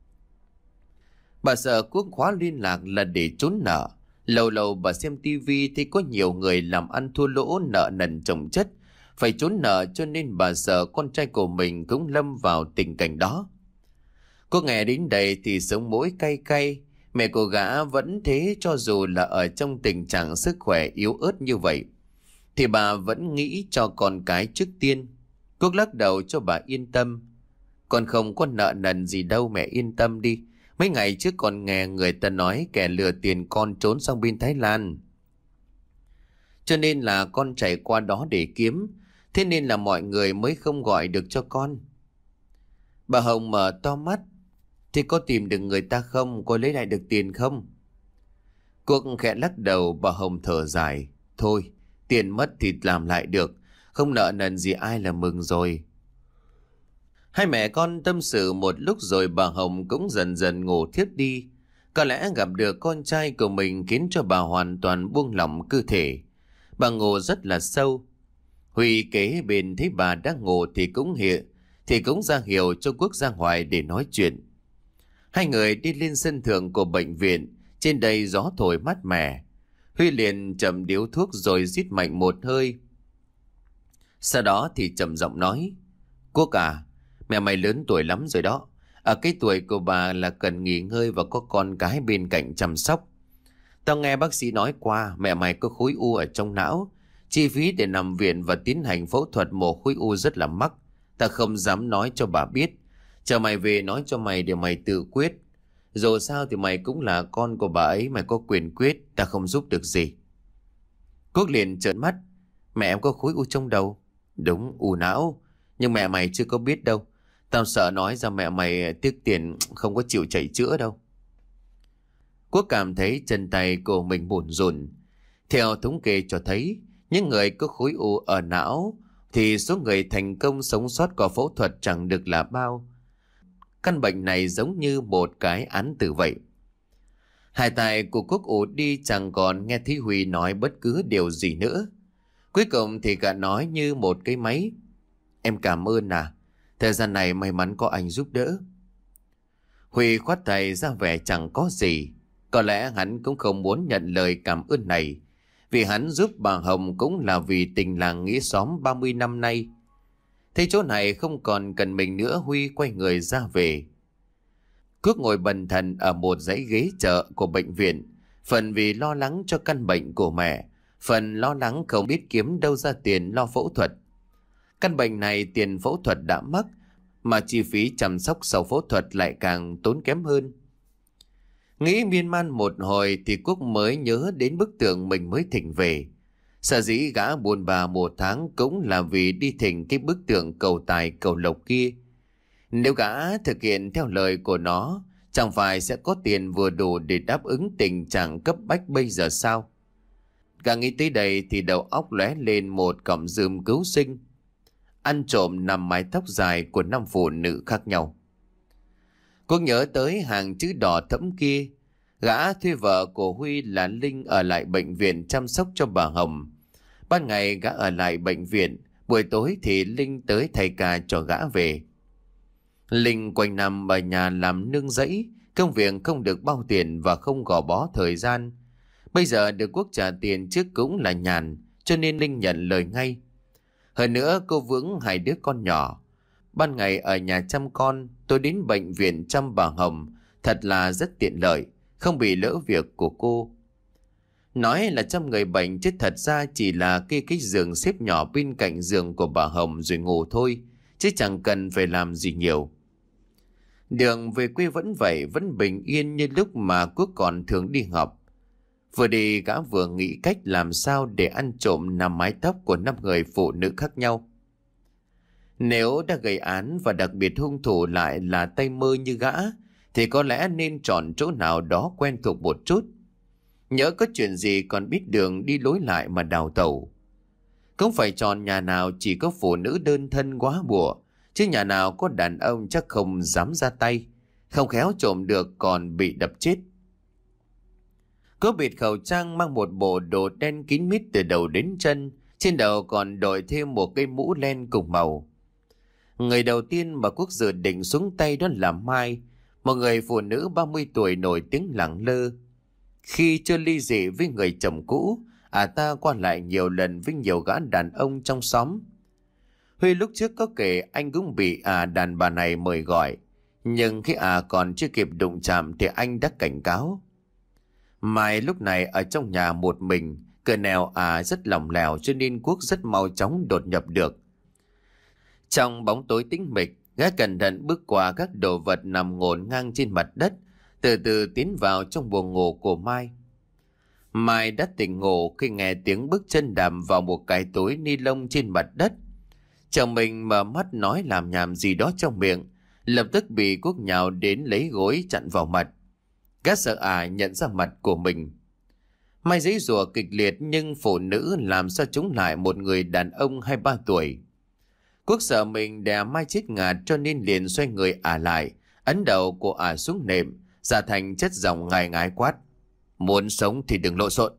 Speaker 1: Bà sợ Quốc khóa liên lạc là để trốn nợ. Lâu lâu bà xem tivi thấy có nhiều người làm ăn thua lỗ, nợ nần chồng chất, phải trốn nợ, cho nên bà sợ con trai của mình cũng lâm vào tình cảnh đó. Cô nghe đến đây thì sống mũi cay cay. Mẹ của gã vẫn thế, cho dù là ở trong tình trạng sức khỏe yếu ớt như vậy thì bà vẫn nghĩ cho con cái trước tiên. Quốc lắc đầu cho bà yên tâm. Con không có nợ nần gì đâu, mẹ yên tâm đi. Mấy ngày trước còn nghe người ta nói kẻ lừa tiền con trốn sang bên Thái Lan, cho nên là con chạy qua đó để kiếm. Thế nên là mọi người mới không gọi được cho con. Bà Hồng mở to mắt. Thì có tìm được người ta không? Có lấy lại được tiền không? Quốc khẽ lắc đầu. Bà Hồng thở dài. Thôi, tiền mất thì làm lại được, không nợ nần gì ai là mừng rồi. Hai mẹ con tâm sự một lúc rồi bà Hồng cũng dần dần ngủ thiếp đi. Có lẽ gặp được con trai của mình khiến cho bà hoàn toàn buông lỏng cơ thể. Bà ngủ rất là sâu. Huy kế bên thấy bà đang ngủ thì cũng hiện thì cũng ra hiệu cho Quốc ra ngoài để nói chuyện. Hai người đi lên sân thượng của bệnh viện. Trên đây gió thổi mát mẻ. Huy liền chậm điếu thuốc rồi rít mạnh một hơi. Sau đó thì trầm giọng nói. Quốc à, mẹ mày lớn tuổi lắm rồi đó. Ở cái tuổi của bà là cần nghỉ ngơi và có con cái bên cạnh chăm sóc. Tao nghe bác sĩ nói qua mẹ mày có khối u ở trong não. Chi phí để nằm viện và tiến hành phẫu thuật mổ khối u rất là mắc. Ta không dám nói cho bà biết. Chờ mày về nói cho mày để mày tự quyết. Dù sao thì mày cũng là con của bà ấy, mày có quyền quyết, ta không giúp được gì. Quốc liền trợn mắt. Mẹ em có khối u trong đầu. Đúng, u não. Nhưng mẹ mày chưa có biết đâu. Tao sợ nói ra mẹ mày tiếc tiền, không có chịu chạy chữa đâu. Quốc cảm thấy chân tay của mình bủn rủn. Theo thống kê cho thấy, những người có khối u ở não thì số người thành công sống sót qua phẫu thuật chẳng được là bao. Căn bệnh này giống như một cái án tử vậy. Hai tay của Quốc ù đi, chẳng còn nghe thấy Huy nói bất cứ điều gì nữa. Cuối cùng thì gã nói như một cái máy. Em cảm ơn à. Thời gian này may mắn có anh giúp đỡ. Huy khoát tay ra vẻ chẳng có gì. Có lẽ hắn cũng không muốn nhận lời cảm ơn này. Vì hắn giúp bà Hồng cũng là vì tình làng nghĩa xóm ba mươi năm nay. Thấy chỗ này không còn cần mình nữa, Huy quay người ra về. Quốc ngồi bần thần ở một dãy ghế chợ của bệnh viện. Phần vì lo lắng cho căn bệnh của mẹ, phần lo lắng không biết kiếm đâu ra tiền lo phẫu thuật. Căn bệnh này tiền phẫu thuật đã mắc, mà chi phí chăm sóc sau phẫu thuật lại càng tốn kém hơn. Nghĩ miên man một hồi thì Quốc mới nhớ đến bức tượng mình mới thỉnh về. Sở dĩ gã buồn bà một tháng cũng là vì đi thỉnh cái bức tượng cầu tài cầu lộc kia. Nếu gã thực hiện theo lời của nó, chẳng phải sẽ có tiền vừa đủ để đáp ứng tình trạng cấp bách bây giờ sao? Gã nghĩ tới đây thì đầu óc lóe lên một cọng rơm cứu sinh. Ăn trộm năm mái tóc dài của năm phụ nữ khác nhau. Cô nhớ tới hàng chữ đỏ thẫm kia. Gã thuê vợ của Huy là Linh ở lại bệnh viện chăm sóc cho bà Hồng. Ban ngày gã ở lại bệnh viện, buổi tối thì Linh tới thay ca cho gã về. Linh quanh năm ở nhà làm nương rẫy, công việc không được bao tiền và không gò bó thời gian. Bây giờ được Quốc trả tiền trước cũng là nhàn, cho nên Linh nhận lời ngay. Hơn nữa cô vướng hai đứa con nhỏ. Ban ngày ở nhà chăm con, tôi đến bệnh viện chăm bà Hồng, thật là rất tiện lợi, không bị lỡ việc của cô. Nói là chăm người bệnh chứ thật ra chỉ là cái cái giường xếp nhỏ bên cạnh giường của bà Hồng rồi ngủ thôi, chứ chẳng cần phải làm gì nhiều. Đường về quê vẫn vậy, vẫn bình yên như lúc mà Quốc còn thường đi học. Vừa đi gã vừa nghĩ cách làm sao để ăn trộm năm mái tóc của năm người phụ nữ khác nhau. Nếu đã gây án và đặc biệt hung thủ lại là tay mơ như gã, thì có lẽ nên chọn chỗ nào đó quen thuộc một chút. Nhỡ có chuyện gì còn biết đường đi lối lại mà đào tẩu. Không phải chọn nhà nào chỉ có phụ nữ đơn thân quá bùa, chứ nhà nào có đàn ông chắc không dám ra tay. không khéo trộm được còn bị đập chết. Cô bịt khẩu trang, mang một bộ đồ đen kín mít từ đầu đến chân, trên đầu còn đội thêm một cây mũ len cùng màu. Người đầu tiên mà Quốc dự định xuống tay đó là Mai, một người phụ nữ ba mươi tuổi nổi tiếng lẳng lơ. Khi chưa ly dị với người chồng cũ, à ta qua lại nhiều lần với nhiều gã đàn ông trong xóm. Huy lúc trước có kể anh cũng bị à đàn bà này mời gọi, nhưng khi à còn chưa kịp đụng chạm thì anh đã cảnh cáo. Mai lúc này ở trong nhà một mình, cửa nẻo à rất lỏng lẻo cho nên Quốc rất mau chóng đột nhập được. Trong bóng tối tĩnh mịch, gã cẩn thận bước qua các đồ vật nằm ngổn ngang trên mặt đất, từ từ tiến vào trong buồng ngủ của Mai. Mai đã tỉnh ngủ khi nghe tiếng bước chân đạp vào một cái túi ni lông trên mặt đất. Chồng mình mở mắt nói làm nhảm gì đó trong miệng, lập tức bị Quốc nhào đến lấy gối chặn vào mặt. Gã sợ à nhận ra mặt của mình. Mai giãy giụa kịch liệt nhưng phụ nữ làm sao chống lại một người đàn ông hai ba tuổi. Quốc sợ mình đè Mai chết ngạt cho nên liền xoay người ả lại, ấn đầu của ả xuống nệm, giả thành chất giọng ngài ngái quát: muốn sống thì đừng lộn xộn.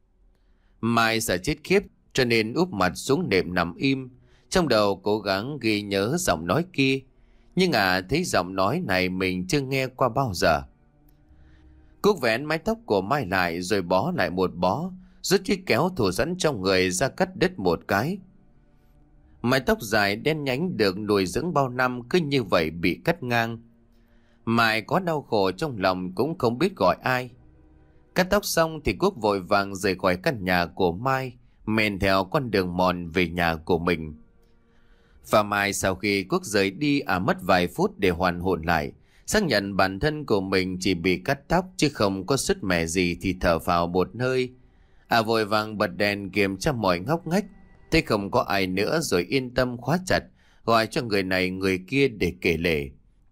Speaker 1: Mai sợ chết khiếp cho nên úp mặt xuống nệm nằm im, trong đầu cố gắng ghi nhớ giọng nói kia, nhưng ả thấy giọng nói này mình chưa nghe qua bao giờ. Quốc vén mái tóc của Mai lại rồi bó lại một bó, rút chiếc kéo thủ sẵn trong người ra cắt đứt một cái. Mái tóc dài đen nhánh được nuôi dưỡng bao năm cứ như vậy bị cắt ngang. Mai có đau khổ trong lòng cũng không biết gọi ai. Cắt tóc xong thì Quốc vội vàng rời khỏi căn nhà của Mai, men theo con đường mòn về nhà của mình. Và Mai sau khi Quốc rời đi à mất vài phút để hoàn hồn lại, xác nhận bản thân của mình chỉ bị cắt tóc chứ không có sứt mẻ gì thì thở phào một hơi. À vội vàng bật đèn kiểm tra mọi ngóc ngách, thấy không có ai nữa rồi yên tâm khóa chặt, gọi cho người này người kia để kể lể.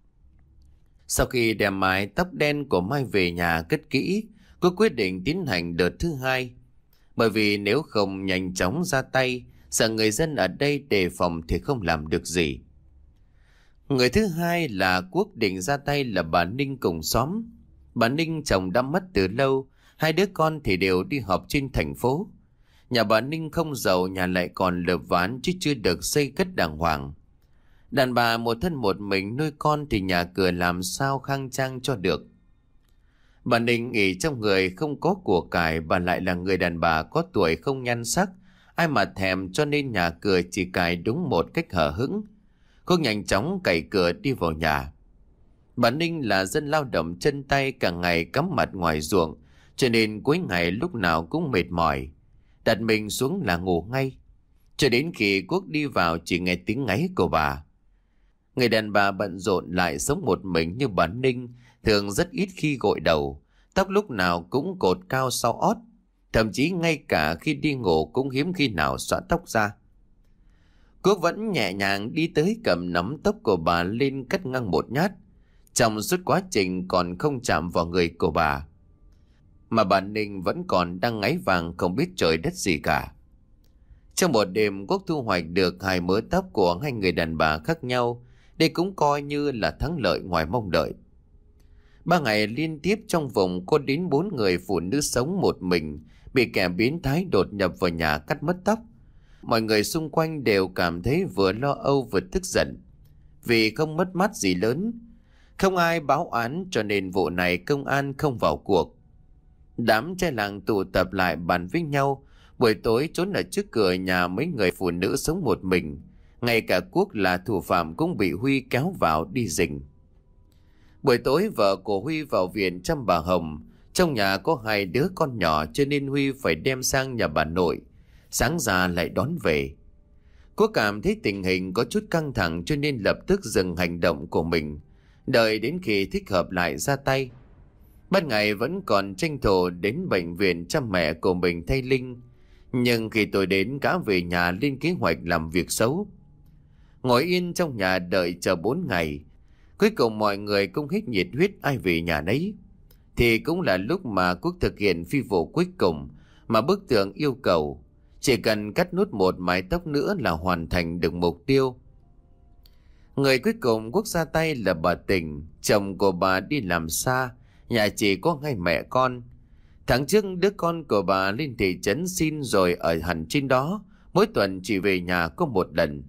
Speaker 1: Sau khi đem mái tóc đen của Mai về nhà cất kỹ, cô quyết định tiến hành đợt thứ hai. Bởi vì nếu không nhanh chóng ra tay, sợ người dân ở đây đề phòng thì không làm được gì. Người thứ hai là Quốc định ra tay là bà Ninh cùng xóm. Bà Ninh chồng đã mất từ lâu, hai đứa con thì đều đi học trên thành phố. Nhà bà Ninh không giàu, nhà lại còn lợp ván chứ chưa được xây cất đàng hoàng. Đàn bà một thân một mình nuôi con thì nhà cửa làm sao khang trang cho được. Bà Ninh nghĩ trong người không có của cải, bà lại là người đàn bà có tuổi không nhan sắc, ai mà thèm, cho nên nhà cửa chỉ cài đúng một cách hở hững. Cô nhanh chóng cày cửa đi vào nhà. Bà Ninh là dân lao động chân tay, cả ngày cắm mặt ngoài ruộng, cho nên cuối ngày lúc nào cũng mệt mỏi. Đặt mình xuống là ngủ ngay. Cho đến khi Quốc đi vào chỉ nghe tiếng ngáy của bà. Người đàn bà bận rộn lại sống một mình như bà Ninh, thường rất ít khi gội đầu, tóc lúc nào cũng cột cao sau ót, thậm chí ngay cả khi đi ngủ cũng hiếm khi nào xõa tóc ra. Quốc vẫn nhẹ nhàng đi tới cầm nắm tóc của bà lên cắt ngang một nhát, trong suốt quá trình còn không chạm vào người của bà. Mà bà Ninh vẫn còn đang ngáy vàng không biết trời đất gì cả. Trong một đêm Quốc thu hoạch được hai mớ tóc của hai người đàn bà khác nhau. Đây cũng coi như là thắng lợi ngoài mong đợi. Ba ngày liên tiếp trong vùng có đến bốn người phụ nữ sống một mình bị kẻ biến thái đột nhập vào nhà cắt mất tóc. Mọi người xung quanh đều cảm thấy vừa lo âu vừa tức giận, vì không mất mát gì lớn. Không ai báo án cho nên vụ này công an không vào cuộc. Đám trai làng tụ tập lại bàn với nhau, buổi tối trốn ở trước cửa nhà mấy người phụ nữ sống một mình. Ngay cả Quốc là thủ phạm cũng bị Huy kéo vào đi rình. Buổi tối vợ của Huy vào viện chăm bà Hồng. Trong nhà có hai đứa con nhỏ cho nên Huy phải đem sang nhà bà nội, sáng ra lại đón về. Quốc cảm thấy tình hình có chút căng thẳng cho nên lập tức dừng hành động của mình, đợi đến khi thích hợp lại ra tay. Ban ngày vẫn còn tranh thủ đến bệnh viện chăm mẹ của mình thay Linh, nhưng khi tôi đến gã về nhà lên kế hoạch làm việc xấu. Ngồi yên trong nhà đợi chờ bốn ngày, cuối cùng mọi người cũng hết nhiệt huyết ai về nhà nấy. Thì cũng là lúc mà Quốc thực hiện phi vụ cuối cùng mà bức tường yêu cầu. Chỉ cần cắt nút một mái tóc nữa là hoàn thành được mục tiêu. Người cuối cùng Quốc ra tay là bà Tình. Chồng của bà đi làm xa, nhà chỉ có hai mẹ con. Tháng trước đứa con của bà lên thị trấn xin rồi ở hẳn trên đó, mỗi tuần chỉ về nhà có một lần.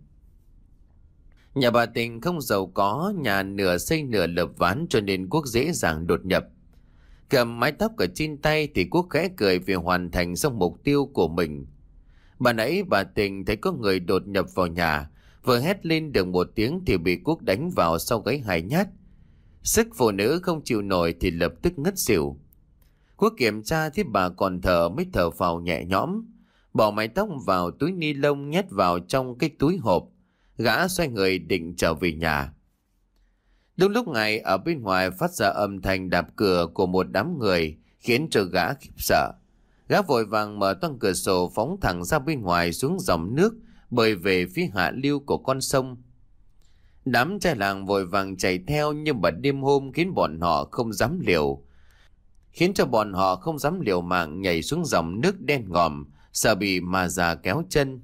Speaker 1: Nhà bà Tình không giàu có, nhà nửa xây nửa lợp ván cho nên Quốc dễ dàng đột nhập. Cầm mái tóc ở trên tay thì Quốc khẽ cười vì hoàn thành xong mục tiêu của mình. Bà nãy bà Tình thấy có người đột nhập vào nhà, vừa hét lên được một tiếng thì bị Quốc đánh vào sau gáy hai nhát. Sức phụ nữ không chịu nổi thì lập tức ngất xỉu. Quốc kiểm tra thấy bà còn thở mới thở phào nhẹ nhõm, bỏ mái tóc vào túi ni lông nhét vào trong cái túi hộp. Gã xoay người định trở về nhà. Đúng lúc này ở bên ngoài phát ra âm thanh đạp cửa của một đám người khiến cho gã khiếp sợ. Gã vội vàng mở toang cửa sổ phóng thẳng ra bên ngoài xuống dòng nước bơi về phía hạ lưu của con sông. Đám trai làng vội vàng chạy theo nhưng mà đêm hôm khiến bọn họ không dám liều. Khiến cho bọn họ không dám liều mạng nhảy xuống dòng nước đen ngòm, sợ bị ma già kéo chân.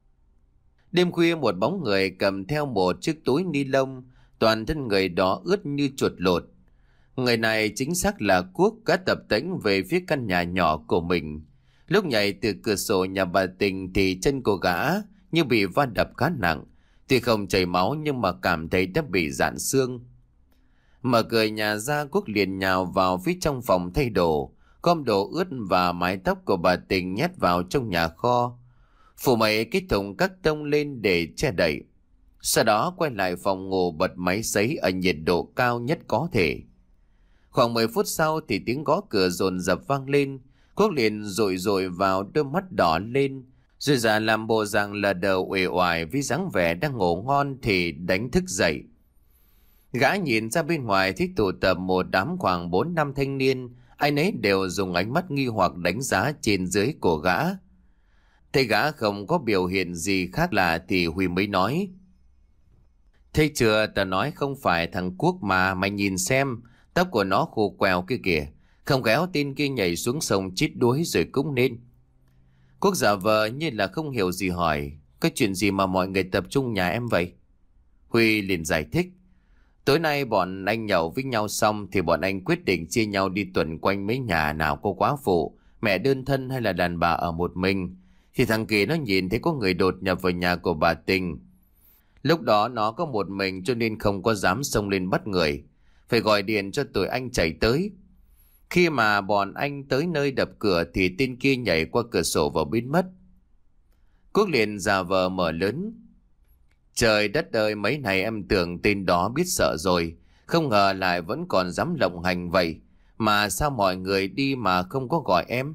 Speaker 1: Đêm khuya một bóng người cầm theo một chiếc túi ni lông, toàn thân người đó ướt như chuột lột. Người này chính xác là Quốc, đã tập tễnh về phía căn nhà nhỏ của mình. Lúc nhảy từ cửa sổ nhà bà Tình thì chân của gã như bị va đập khá nặng. Tuy không chảy máu nhưng mà cảm thấy đã bị rạn xương. Mở cửa nhà ra, Quốc liền nhào vào phía trong phòng thay đồ, gom đồ ướt và mái tóc của bà Tình nhét vào trong nhà kho, phủ mấy cái thùng cắt tông lên để che đậy. Sau đó quay lại phòng ngủ bật máy sấy ở nhiệt độ cao nhất có thể. Khoảng mười phút sau thì tiếng gõ cửa dồn dập vang lên. Quốc liền dội dội vào, đôi mắt đỏ lên, rồi giả làm bộ dạng là đầu uể oải với dáng vẻ đang ngủ ngon thì đánh thức dậy. Gã nhìn ra bên ngoài thấy tụ tập một đám khoảng bốn năm thanh niên, ai nấy đều dùng ánh mắt nghi hoặc đánh giá trên dưới của gã. Thấy gã không có biểu hiện gì khác lạ thì Huy mới nói: "Thấy chưa, ta nói không phải thằng Quốc mà, mày nhìn xem, tóc của nó khô quèo kia kìa, không khéo tên kia nhảy xuống sông chết đuối rồi cũng nên." Quốc giả vờ như là không hiểu gì hỏi: "Có chuyện gì mà mọi người tập trung nhà em vậy?" Huy liền giải thích: "Tối nay bọn anh nhậu với nhau xong thì bọn anh quyết định chia nhau đi tuần quanh mấy nhà nào có quá phụ, mẹ đơn thân hay là đàn bà ở một mình. Thì thằng Kỳ nó nhìn thấy có người đột nhập vào nhà của bà Tình. Lúc đó nó có một mình cho nên không có dám xông lên bắt người, phải gọi điện cho tụi anh chạy tới. Khi mà bọn anh tới nơi đập cửa thì tên kia nhảy qua cửa sổ và biến mất." Quốc liền giả vờ mở lớn: "Trời đất ơi, mấy này em tưởng tên đó biết sợ rồi, không ngờ lại vẫn còn dám lộng hành vậy. Mà sao mọi người đi mà không có gọi em?"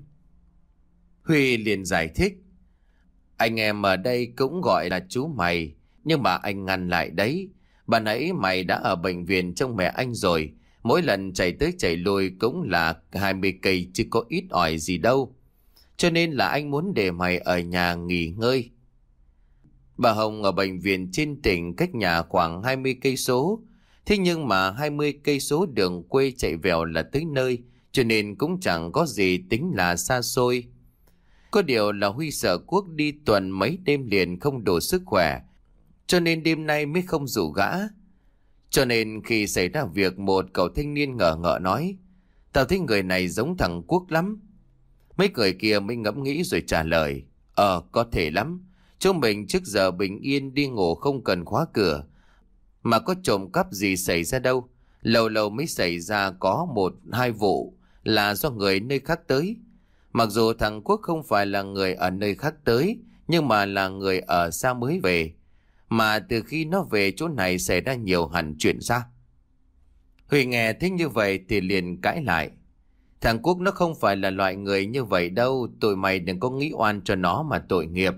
Speaker 1: Huy liền giải thích: "Anh em ở đây cũng gọi là chú mày, nhưng mà anh ngăn lại đấy. Bà nãy mày đã ở bệnh viện trông mẹ anh rồi, mỗi lần chạy tới chạy lui cũng là hai mươi cây chứ có ít ỏi gì đâu. Cho nên là anh muốn để mày ở nhà nghỉ ngơi. Bà Hồng ở bệnh viện trên tỉnh cách nhà khoảng hai mươi cây số. Thế nhưng mà hai mươi cây số đường quê chạy vèo là tới nơi, cho nên cũng chẳng có gì tính là xa xôi. Có điều là Huy sợ Quốc đi tuần mấy đêm liền không đủ sức khỏe, cho nên đêm nay mới không rủ gã. Cho nên khi xảy ra việc, một cậu thanh niên ngờ ngợ nói: Tao thấy người này giống thằng Quốc lắm. Mấy người kia mới ngẫm nghĩ rồi trả lời: Ờ, có thể lắm. Chỗ mình trước giờ bình yên đi ngủ không cần khóa cửa, mà có trộm cắp gì xảy ra đâu. Lâu lâu mới xảy ra có một hai vụ là do người nơi khác tới. Mặc dù thằng Quốc không phải là người ở nơi khác tới, nhưng mà là người ở xa mới về. Mà từ khi nó về chỗ này xảy ra nhiều hẳn chuyện ra." Huy nghe thấy như vậy thì liền cãi lại: "Thằng Quốc nó không phải là loại người như vậy đâu, tụi mày đừng có nghĩ oan cho nó mà tội nghiệp."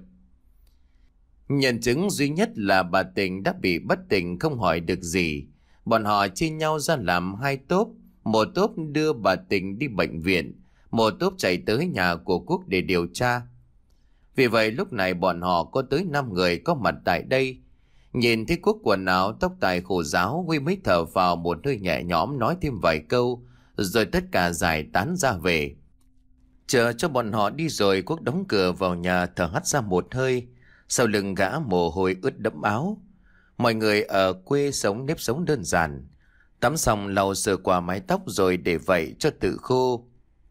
Speaker 1: Nhân chứng duy nhất là bà Tình đã bị bất tỉnh không hỏi được gì. Bọn họ chia nhau ra làm hai tốp, một tốp đưa bà Tình đi bệnh viện, một tốp chạy tới nhà của Quốc để điều tra. Vì vậy lúc này bọn họ có tới năm người có mặt tại đây. Nhìn thấy Quốc quần áo tóc tai khô ráo, Huy mới thở vào một hơi nhẹ nhõm, nói thêm vài câu rồi tất cả giải tán ra về. Chờ cho bọn họ đi rồi, Quốc đóng cửa vào nhà thở hắt ra một hơi. Sau lưng gã mồ hôi ướt đẫm áo. Mọi người ở quê sống nếp sống đơn giản. Tắm xong lau sơ qua mái tóc rồi để vậy cho tự khô.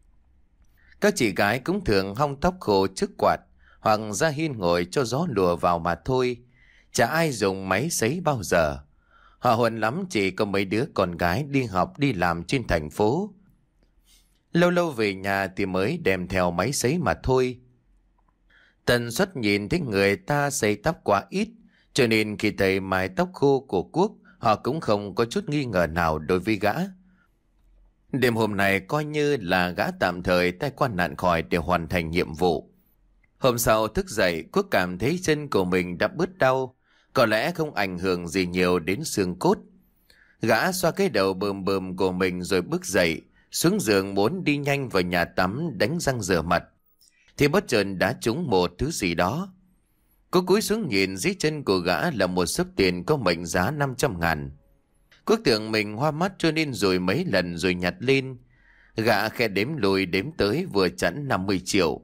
Speaker 1: Các chị gái cũng thường hong tóc khô trước quạt hoặc ra hiên ngồi cho gió lùa vào mà thôi. Chả ai dùng máy sấy bao giờ. Họ huần lắm chỉ có mấy đứa con gái đi học đi làm trên thành phố. Lâu lâu về nhà thì mới đem theo máy sấy mà thôi. Tần suất nhìn thấy người ta sấy tóc quá ít, cho nên khi thấy mái tóc khô của Quốc, họ cũng không có chút nghi ngờ nào đối với gã. Đêm hôm nay coi như là gã tạm thời tai qua nạn khỏi để hoàn thành nhiệm vụ. Hôm sau thức dậy, Quốc cảm thấy chân của mình đã bớt đau, có lẽ không ảnh hưởng gì nhiều đến xương cốt. Gã xoa cái đầu bờm bờm của mình rồi bước dậy, xuống giường muốn đi nhanh vào nhà tắm đánh răng rửa mặt. Thì bất chợt đã trúng một thứ gì đó. Cô cúi xuống nhìn dưới chân của gã là một xấp tiền có mệnh giá năm trăm ngàn. Quốc tưởng mình hoa mắt cho nên rồi mấy lần rồi nhặt lên. Gã khẽ đếm lùi đếm tới vừa chẵn năm mươi triệu.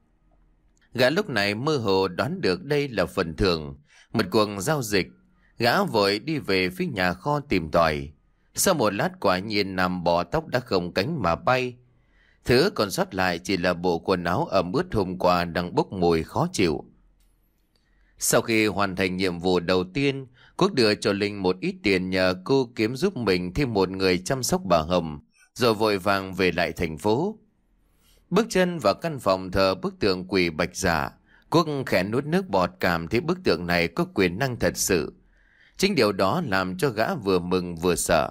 Speaker 1: Gã lúc này mơ hồ đoán được đây là phần thưởng, một cuộc giao dịch. Gã vội đi về phía nhà kho tìm tòi. Sau một lát quả nhiên nằm bò tóc đã không cánh mà bay. Thứ còn sót lại chỉ là bộ quần áo ẩm ướt hôm qua đang bốc mùi khó chịu. Sau khi hoàn thành nhiệm vụ đầu tiên, Quốc đưa cho Linh một ít tiền nhờ cô kiếm giúp mình thêm một người chăm sóc bà Hồng, rồi vội vàng về lại thành phố. Bước chân vào căn phòng thờ bức tượng quỷ bạch giả, Quốc khẽ nuốt nước bọt cảm thấy bức tượng này có quyền năng thật sự. Chính điều đó làm cho gã vừa mừng vừa sợ.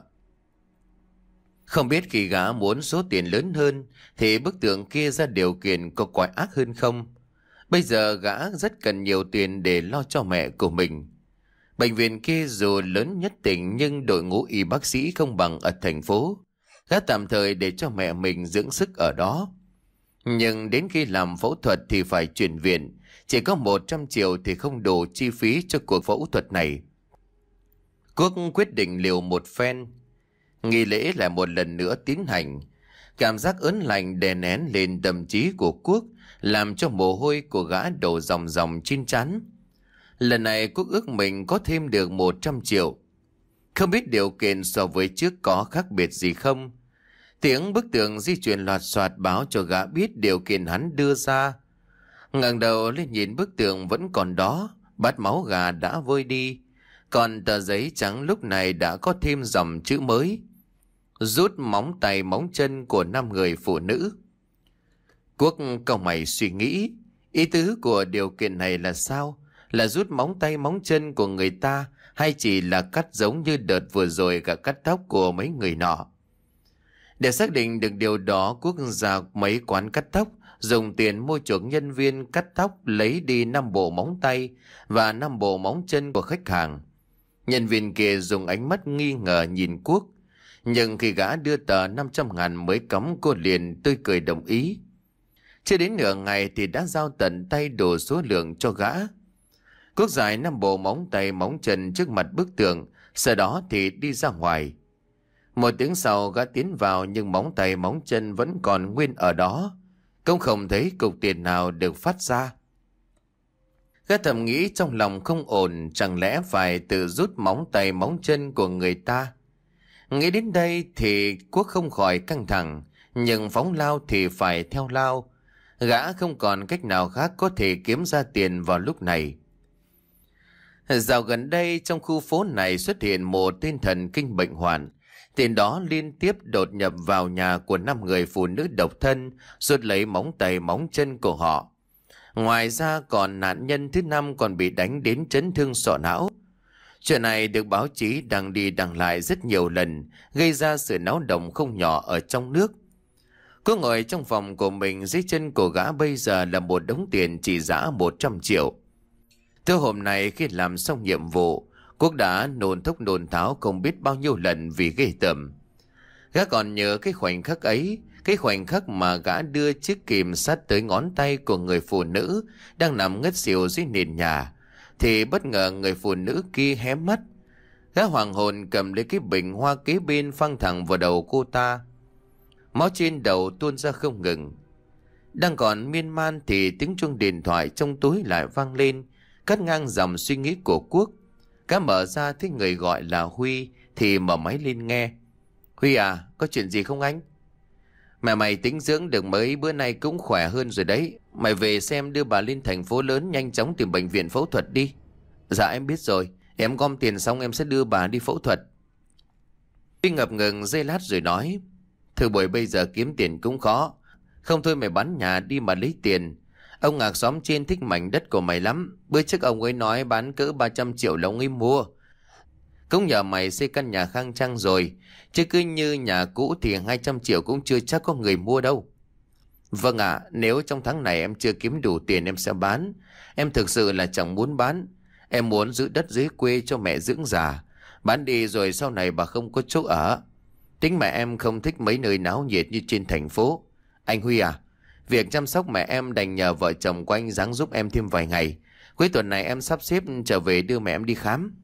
Speaker 1: Không biết khi gã muốn số tiền lớn hơn thì bức tượng kia ra điều kiện có quái ác hơn không? Bây giờ gã rất cần nhiều tiền để lo cho mẹ của mình. Bệnh viện kia dù lớn nhất tỉnh nhưng đội ngũ y bác sĩ không bằng ở thành phố. Gã tạm thời để cho mẹ mình dưỡng sức ở đó. Nhưng đến khi làm phẫu thuật thì phải chuyển viện. Chỉ có một trăm triệu thì không đủ chi phí cho cuộc phẫu thuật này. Quốc quyết định liều một phen. Nghi lễ lại một lần nữa tiến hành. Cảm giác ớn lạnh đè nén lên tâm trí của Quốc, làm cho mồ hôi của gã đổ ròng ròng trên trán. Lần này Quốc ước mình có thêm được một trăm triệu. Không biết điều kiện so với trước có khác biệt gì không? Tiếng bức tượng di chuyển loạt soạt báo cho gã biết điều kiện hắn đưa ra. Ngẩng đầu lên nhìn bức tượng vẫn còn đó, bát máu gà đã vơi đi. Còn tờ giấy trắng lúc này đã có thêm dòng chữ mới. Rút móng tay móng chân của năm người phụ nữ. Quốc cau mày suy nghĩ, ý tứ của điều kiện này là sao? Là rút móng tay móng chân của người ta hay chỉ là cắt giống như đợt vừa rồi cả cắt tóc của mấy người nọ? Để xác định được điều đó, Quốc ra mấy quán cắt tóc, dùng tiền mua chuộc nhân viên cắt tóc lấy đi năm bộ móng tay và năm bộ móng chân của khách hàng. Nhân viên kia dùng ánh mắt nghi ngờ nhìn Quốc, nhưng khi gã đưa tờ năm trăm ngàn mới cắm, cô liền tươi cười đồng ý. Chưa đến nửa ngày thì đã giao tận tay đủ số lượng cho gã. Quốc giải năm bộ móng tay móng chân trước mặt bức tượng, sau đó thì đi ra ngoài. Một tiếng sau gã tiến vào nhưng móng tay móng chân vẫn còn nguyên ở đó. Cũng không thấy cục tiền nào được phát ra. Gã thầm nghĩ trong lòng không ổn, chẳng lẽ phải tự rút móng tay móng chân của người ta. Nghĩ đến đây thì Quốc không khỏi căng thẳng, nhưng phóng lao thì phải theo lao. Gã không còn cách nào khác có thể kiếm ra tiền vào lúc này. Dạo gần đây trong khu phố này xuất hiện một tên thần kinh bệnh hoạn. Tên đó liên tiếp đột nhập vào nhà của năm người phụ nữ độc thân, rút lấy móng tay móng chân của họ. Ngoài ra còn nạn nhân thứ năm còn bị đánh đến chấn thương sọ não. Chuyện này được báo chí đăng đi đăng lại rất nhiều lần, gây ra sự náo động không nhỏ ở trong nước. Cô ngồi trong phòng của mình, dưới chân của gã bây giờ là một đống tiền trị giá một trăm triệu. Từ hôm nay khi làm xong nhiệm vụ, Quốc đã nôn thốc nôn tháo không biết bao nhiêu lần vì ghê tởm. Gã còn nhớ cái khoảnh khắc ấy, cái khoảnh khắc mà gã đưa chiếc kìm sát tới ngón tay của người phụ nữ đang nằm ngất xỉu dưới nền nhà, thì bất ngờ người phụ nữ kia hé mắt. Gã hoàng hồn cầm lấy cái bình hoa kế bên phăng thẳng vào đầu cô ta. Máu trên đầu tuôn ra không ngừng. Đang còn miên man thì tiếng chuông điện thoại trong túi lại vang lên, cắt ngang dòng suy nghĩ của Quốc. Gã mở ra thấy người gọi là Huy thì mở máy lên nghe. Huy à, có chuyện gì không anh? Mẹ mày tính dưỡng được mấy bữa nay cũng khỏe hơn rồi đấy. Mày về xem đưa bà lên thành phố lớn nhanh chóng tìm bệnh viện phẫu thuật đi. Dạ em biết rồi, em gom tiền xong em sẽ đưa bà đi phẫu thuật. Huy ngập ngừng giây lát rồi nói. Thử buổi bây giờ kiếm tiền cũng khó. Không thôi mày bán nhà đi mà lấy tiền. Ông Ngạc xóm trên thích mảnh đất của mày lắm. Bữa trước ông ấy nói bán cỡ ba trăm triệu là ông ấy mua. Cũng nhờ mày xây căn nhà khang trang rồi. Chứ cứ như nhà cũ thì hai trăm triệu cũng chưa chắc có người mua đâu. Vâng ạ, nếu trong tháng này em chưa kiếm đủ tiền em sẽ bán. Em thực sự là chẳng muốn bán. Em muốn giữ đất dưới quê cho mẹ dưỡng già. Bán đi rồi sau này bà không có chỗ ở. Tính mẹ em không thích mấy nơi náo nhiệt như trên thành phố. Anh Huy à, việc chăm sóc mẹ em đành nhờ vợ chồng của anh giáng giúp em thêm vài ngày. Cuối tuần này em sắp xếp trở về đưa mẹ em đi khám.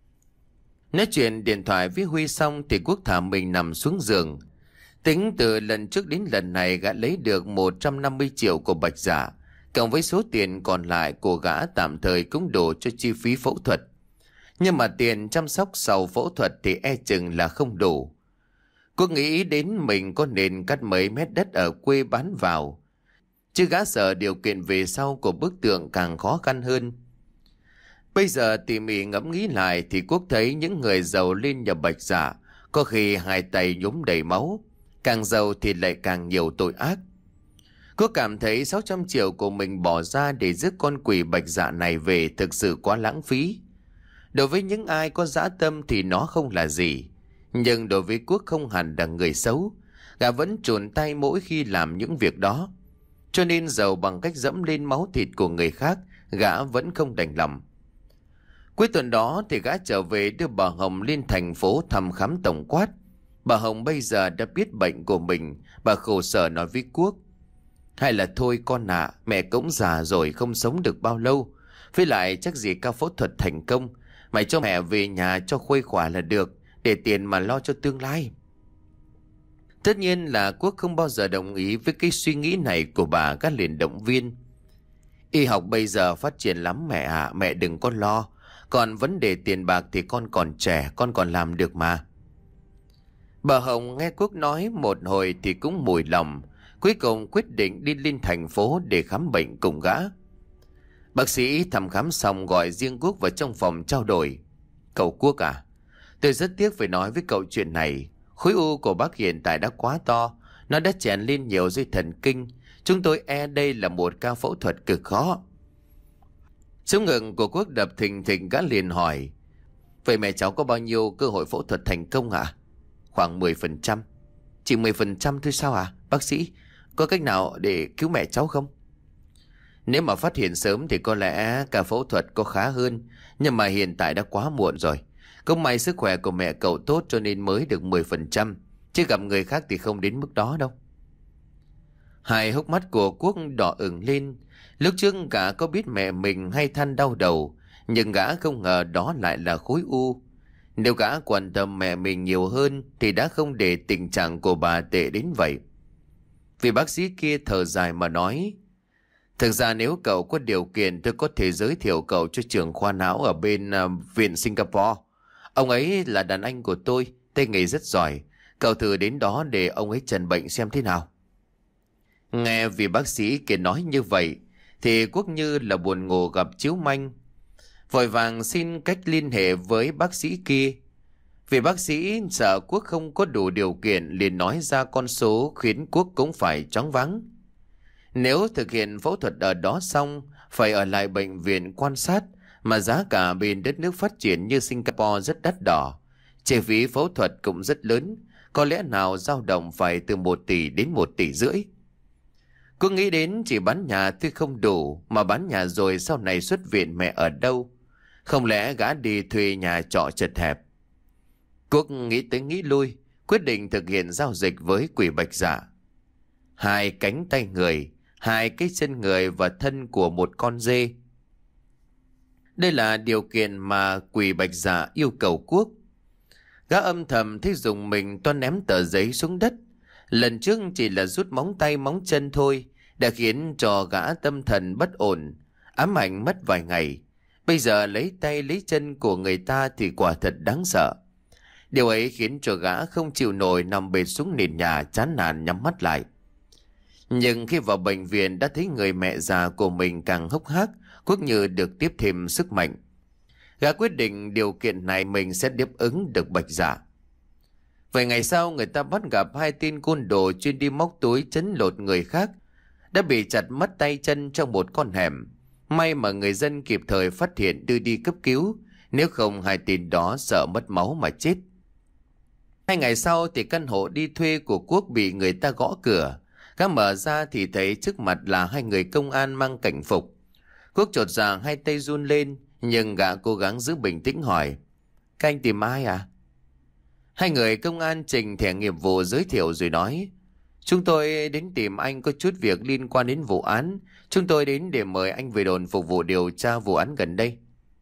Speaker 1: Nói chuyện điện thoại với Huy xong thì Quốc thả mình nằm xuống giường. Tính từ lần trước đến lần này gã lấy được một trăm năm mươi triệu của Bạch Dạ. Cộng với số tiền còn lại của gã tạm thời cũng đủ cho chi phí phẫu thuật. Nhưng mà tiền chăm sóc sau phẫu thuật thì e chừng là không đủ. Quốc nghĩ đến mình có nên cắt mấy mét đất ở quê bán vào. Chứ gã sợ điều kiện về sau của bức tượng càng khó khăn hơn. Bây giờ tỉ mỉ ngẫm nghĩ lại thì Quốc thấy những người giàu lên nhờ Bạch Dạ có khi hai tay nhúm đầy máu. Càng giàu thì lại càng nhiều tội ác. Quốc cảm thấy sáu trăm triệu của mình bỏ ra để rước con quỷ Bạch Dạ này về thực sự quá lãng phí. Đối với những ai có dã tâm thì nó không là gì. Nhưng đối với Quốc không hẳn là người xấu. Gã vẫn chùn tay mỗi khi làm những việc đó. Cho nên giàu bằng cách dẫm lên máu thịt của người khác, gã vẫn không đành lòng. Cuối tuần đó thì gã trở về đưa bà Hồng lên thành phố thăm khám tổng quát. Bà Hồng bây giờ đã biết bệnh của mình. Bà khổ sở nói với Quốc. Hay là thôi con ạ, à, mẹ cũng già rồi không sống được bao lâu. Với lại chắc gì ca phẫu thuật thành công. Mày cho mẹ về nhà cho khuây khỏa là được. Để tiền mà lo cho tương lai. Tất nhiên là Quốc không bao giờ đồng ý với cái suy nghĩ này của bà. Gã liền động viên. Y học bây giờ phát triển lắm mẹ ạ, à, mẹ đừng có lo. Còn vấn đề tiền bạc thì con còn trẻ, con còn làm được mà. Bà Hồng nghe Quốc nói một hồi thì cũng mùi lòng. Cuối cùng quyết định đi lên thành phố để khám bệnh cùng gã. Bác sĩ thăm khám xong gọi riêng Quốc vào trong phòng trao đổi. Cậu Quốc à, tôi rất tiếc phải nói với cậu chuyện này. Khối u của bác hiện tại đã quá to. Nó đã chèn lên nhiều dây thần kinh. Chúng tôi e đây là một ca phẫu thuật cực khó. Sống ngực của Quốc đập thình thình, gã liền hỏi. Vậy mẹ cháu có bao nhiêu cơ hội phẫu thuật thành công ạ? À? Khoảng mười phần trăm. Chỉ mười phần trăm thôi sao à? Bác sĩ, có cách nào để cứu mẹ cháu không? Nếu mà phát hiện sớm thì có lẽ cả phẫu thuật có khá hơn. Nhưng mà hiện tại đã quá muộn rồi. Cũng may sức khỏe của mẹ cậu tốt cho nên mới được mười phần trăm. Chứ gặp người khác thì không đến mức đó đâu. Hai hốc mắt của Quốc đỏ ửng lên. Lúc trước gã có biết mẹ mình hay than đau đầu. Nhưng gã không ngờ đó lại là khối u. Nếu gã quan tâm mẹ mình nhiều hơn thì đã không để tình trạng của bà tệ đến vậy. Vì bác sĩ kia thở dài mà nói. Thực ra nếu cậu có điều kiện tôi có thể giới thiệu cậu cho trưởng khoa não ở bên uh, viện Singapore. Ông ấy là đàn anh của tôi, tay nghề rất giỏi. Cậu thử đến đó để ông ấy chẩn bệnh xem thế nào. Nghe vì bác sĩ kia nói như vậy thì Quốc như là buồn ngủ gặp chiếu manh. Vội vàng xin cách liên hệ với bác sĩ kia. Vì bác sĩ sợ Quốc không có đủ điều kiện liền nói ra con số khiến Quốc cũng phải choáng váng. Nếu thực hiện phẫu thuật ở đó xong, phải ở lại bệnh viện quan sát, mà giá cả bên đất nước phát triển như Singapore rất đắt đỏ. Chi phí phẫu thuật cũng rất lớn, có lẽ nào dao động phải từ một tỷ đến một tỷ rưỡi. Cô nghĩ đến chỉ bán nhà tuy không đủ, mà bán nhà rồi sau này xuất viện mẹ ở đâu? Không lẽ gã đi thuê nhà trọ chật hẹp? Quốc nghĩ tới nghĩ lui, quyết định thực hiện giao dịch với quỷ Bạch Dạ. Hai cánh tay người, hai cái chân người và thân của một con dê. Đây là điều kiện mà quỷ Bạch Dạ yêu cầu Quốc. Gã âm thầm thấy dùng mình toan ném tờ giấy xuống đất. Lần trước chỉ là rút móng tay móng chân thôi đã khiến cho gã tâm thần bất ổn, ám ảnh mất vài ngày. Bây giờ lấy tay lấy chân của người ta thì quả thật đáng sợ. Điều ấy khiến cho gã không chịu nổi, nằm bệt xuống nền nhà chán nản nhắm mắt lại. Nhưng khi vào bệnh viện đã thấy người mẹ già của mình càng hốc hác, Quốc như được tiếp thêm sức mạnh. Gã quyết định điều kiện này mình sẽ đáp ứng được Bạch Dạ. Vài ngày sau, người ta bắt gặp hai tên côn đồ chuyên đi móc túi trấn lột người khác đã bị chặt mất tay chân trong một con hẻm. May mà người dân kịp thời phát hiện đưa đi cấp cứu, nếu không hai tên đó sợ mất máu mà chết. Hai ngày sau thì căn hộ đi thuê của Quốc bị người ta gõ cửa. Gã mở ra thì thấy trước mặt là hai người công an mang cảnh phục. Quốc chột dạ, hai tay run lên, nhưng gã cố gắng giữ bình tĩnh hỏi: "Các anh tìm ai à?" Hai người công an trình thẻ nghiệp vụ giới thiệu rồi nói: "Chúng tôi đến tìm anh có chút việc liên quan đến vụ án. Chúng tôi đến để mời anh về đồn phục vụ điều tra vụ án gần đây."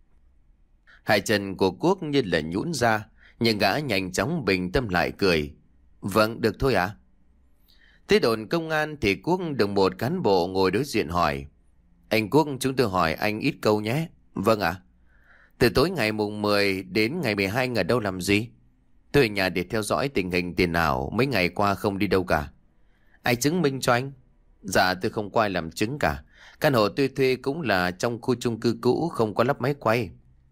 Speaker 1: Hai chân của Quốc như là nhũn ra, nhưng gã nhanh chóng bình tâm lại cười: "Vâng, được thôi ạ." Tới đồn công an thì Quốc được một cán bộ ngồi đối diện hỏi: "Anh Quốc, chúng tôi hỏi anh ít câu nhé." "Vâng ạ." "Từ tối ngày mùng mười đến ngày mười hai ở đâu làm gì?" "Tôi ở nhà để theo dõi tình hình tiền ảo, mấy ngày qua không đi đâu cả." "Ai chứng minh cho anh?" "Dạ tôi không có ai làm chứng cả. Căn hộ tôi thuê cũng là trong khu chung cư cũ, không có lắp máy quay."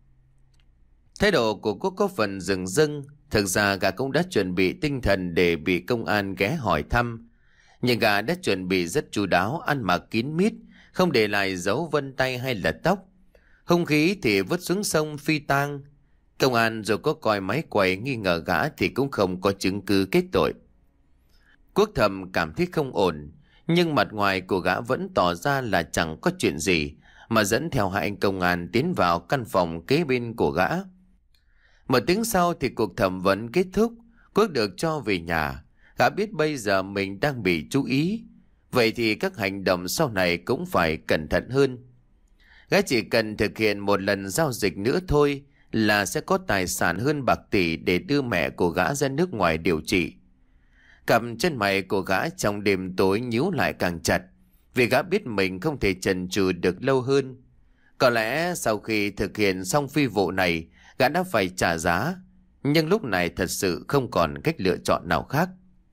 Speaker 1: Thái độ của Quốc có phần dửng dưng. Thực ra gã cũng đã chuẩn bị tinh thần để bị công an ghé hỏi thăm. Nhưng gã đã chuẩn bị rất chu đáo, ăn mặc kín mít, không để lại dấu vân tay hay là tóc. Hung khí thì vứt xuống sông phi tang. Công an dù có coi máy quay nghi ngờ gã thì cũng không có chứng cứ kết tội. Quốc thầm cảm thấy không ổn, nhưng mặt ngoài của gã vẫn tỏ ra là chẳng có chuyện gì, mà dẫn theo hai anh công an tiến vào căn phòng kế bên của gã. Một tiếng sau thì cuộc thẩm vấn kết thúc. Quốc được cho về nhà. Gã biết bây giờ mình đang bị chú ý, vậy thì các hành động sau này cũng phải cẩn thận hơn. Gã chỉ cần thực hiện một lần giao dịch nữa thôi là sẽ có tài sản hơn bạc tỷ để đưa mẹ của gã ra nước ngoài điều trị. Cặp chân mày của gã trong đêm tối nhíu lại càng chặt, vì gã biết mình không thể chần chừ được lâu hơn. Có lẽ sau khi thực hiện xong phi vụ này, gã đã phải trả giá, nhưng lúc này thật sự không còn cách lựa chọn nào khác.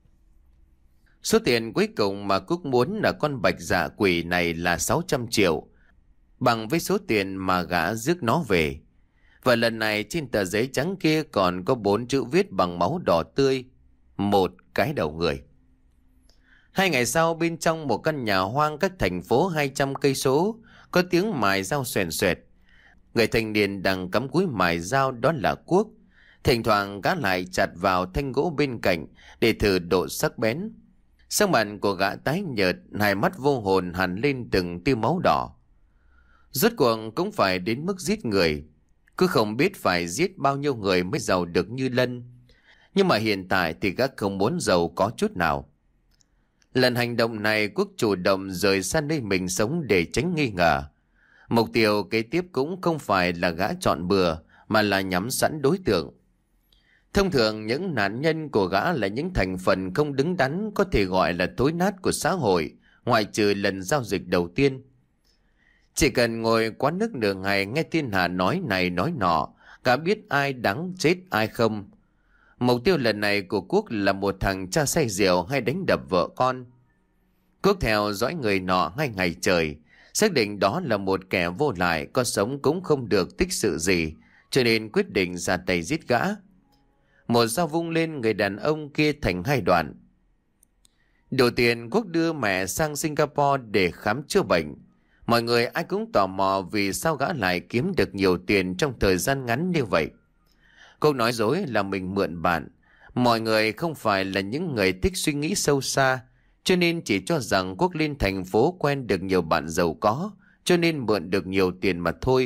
Speaker 1: Số tiền cuối cùng mà Quốc muốn là con bạch dạ quỷ này là sáu trăm triệu, bằng với số tiền mà gã rước nó về. Và lần này trên tờ giấy trắng kia còn có bốn chữ viết bằng máu đỏ tươi: một cái đầu người. Hai ngày sau, bên trong một căn nhà hoang cách thành phố hai trăm cây số, có tiếng mài dao xoèn xoẹt. Người thanh niên đang cắm cúi mài dao đó là Quốc. Thỉnh thoảng gã lại chặt vào thanh gỗ bên cạnh để thử độ sắc bén. Sắc mặt của gã tái nhợt, hai mắt vô hồn hằn lên từng tia máu đỏ. Rốt cuộc cũng phải đến mức giết người. Cứ không biết phải giết bao nhiêu người mới giàu được như Lân. Nhưng mà hiện tại thì gã không muốn giàu có chút nào. Lần hành động này, Quốc chủ động rời xa nơi mình sống để tránh nghi ngờ. Mục tiêu kế tiếp cũng không phải là gã chọn bừa, mà là nhắm sẵn đối tượng. Thông thường những nạn nhân của gã là những thành phần không đứng đắn, có thể gọi là thối nát của xã hội, ngoại trừ lần giao dịch đầu tiên. Chỉ cần ngồi quán nước nửa ngày nghe thiên hạ nói này nói nọ, gã biết ai đáng chết ai không. Mục tiêu lần này của Quốc là một thằng cha say rượu hay đánh đập vợ con. Quốc theo dõi người nọ hai ngày trời, xác định đó là một kẻ vô lại, có sống cũng không được tích sự gì, cho nên quyết định ra tay giết gã. Một dao vung lên, người đàn ông kia thành hai đoạn. Đầu tiên, Quốc đưa mẹ sang Singapore để khám chữa bệnh. Mọi người ai cũng tò mò vì sao gã lại kiếm được nhiều tiền trong thời gian ngắn như vậy. Quốc nói dối là mình mượn bạn. Mọi người không phải là những người thích suy nghĩ sâu xa, cho nên chỉ cho rằng Quốc lên thành phố quen được nhiều bạn giàu có, cho nên mượn được nhiều tiền mà thôi.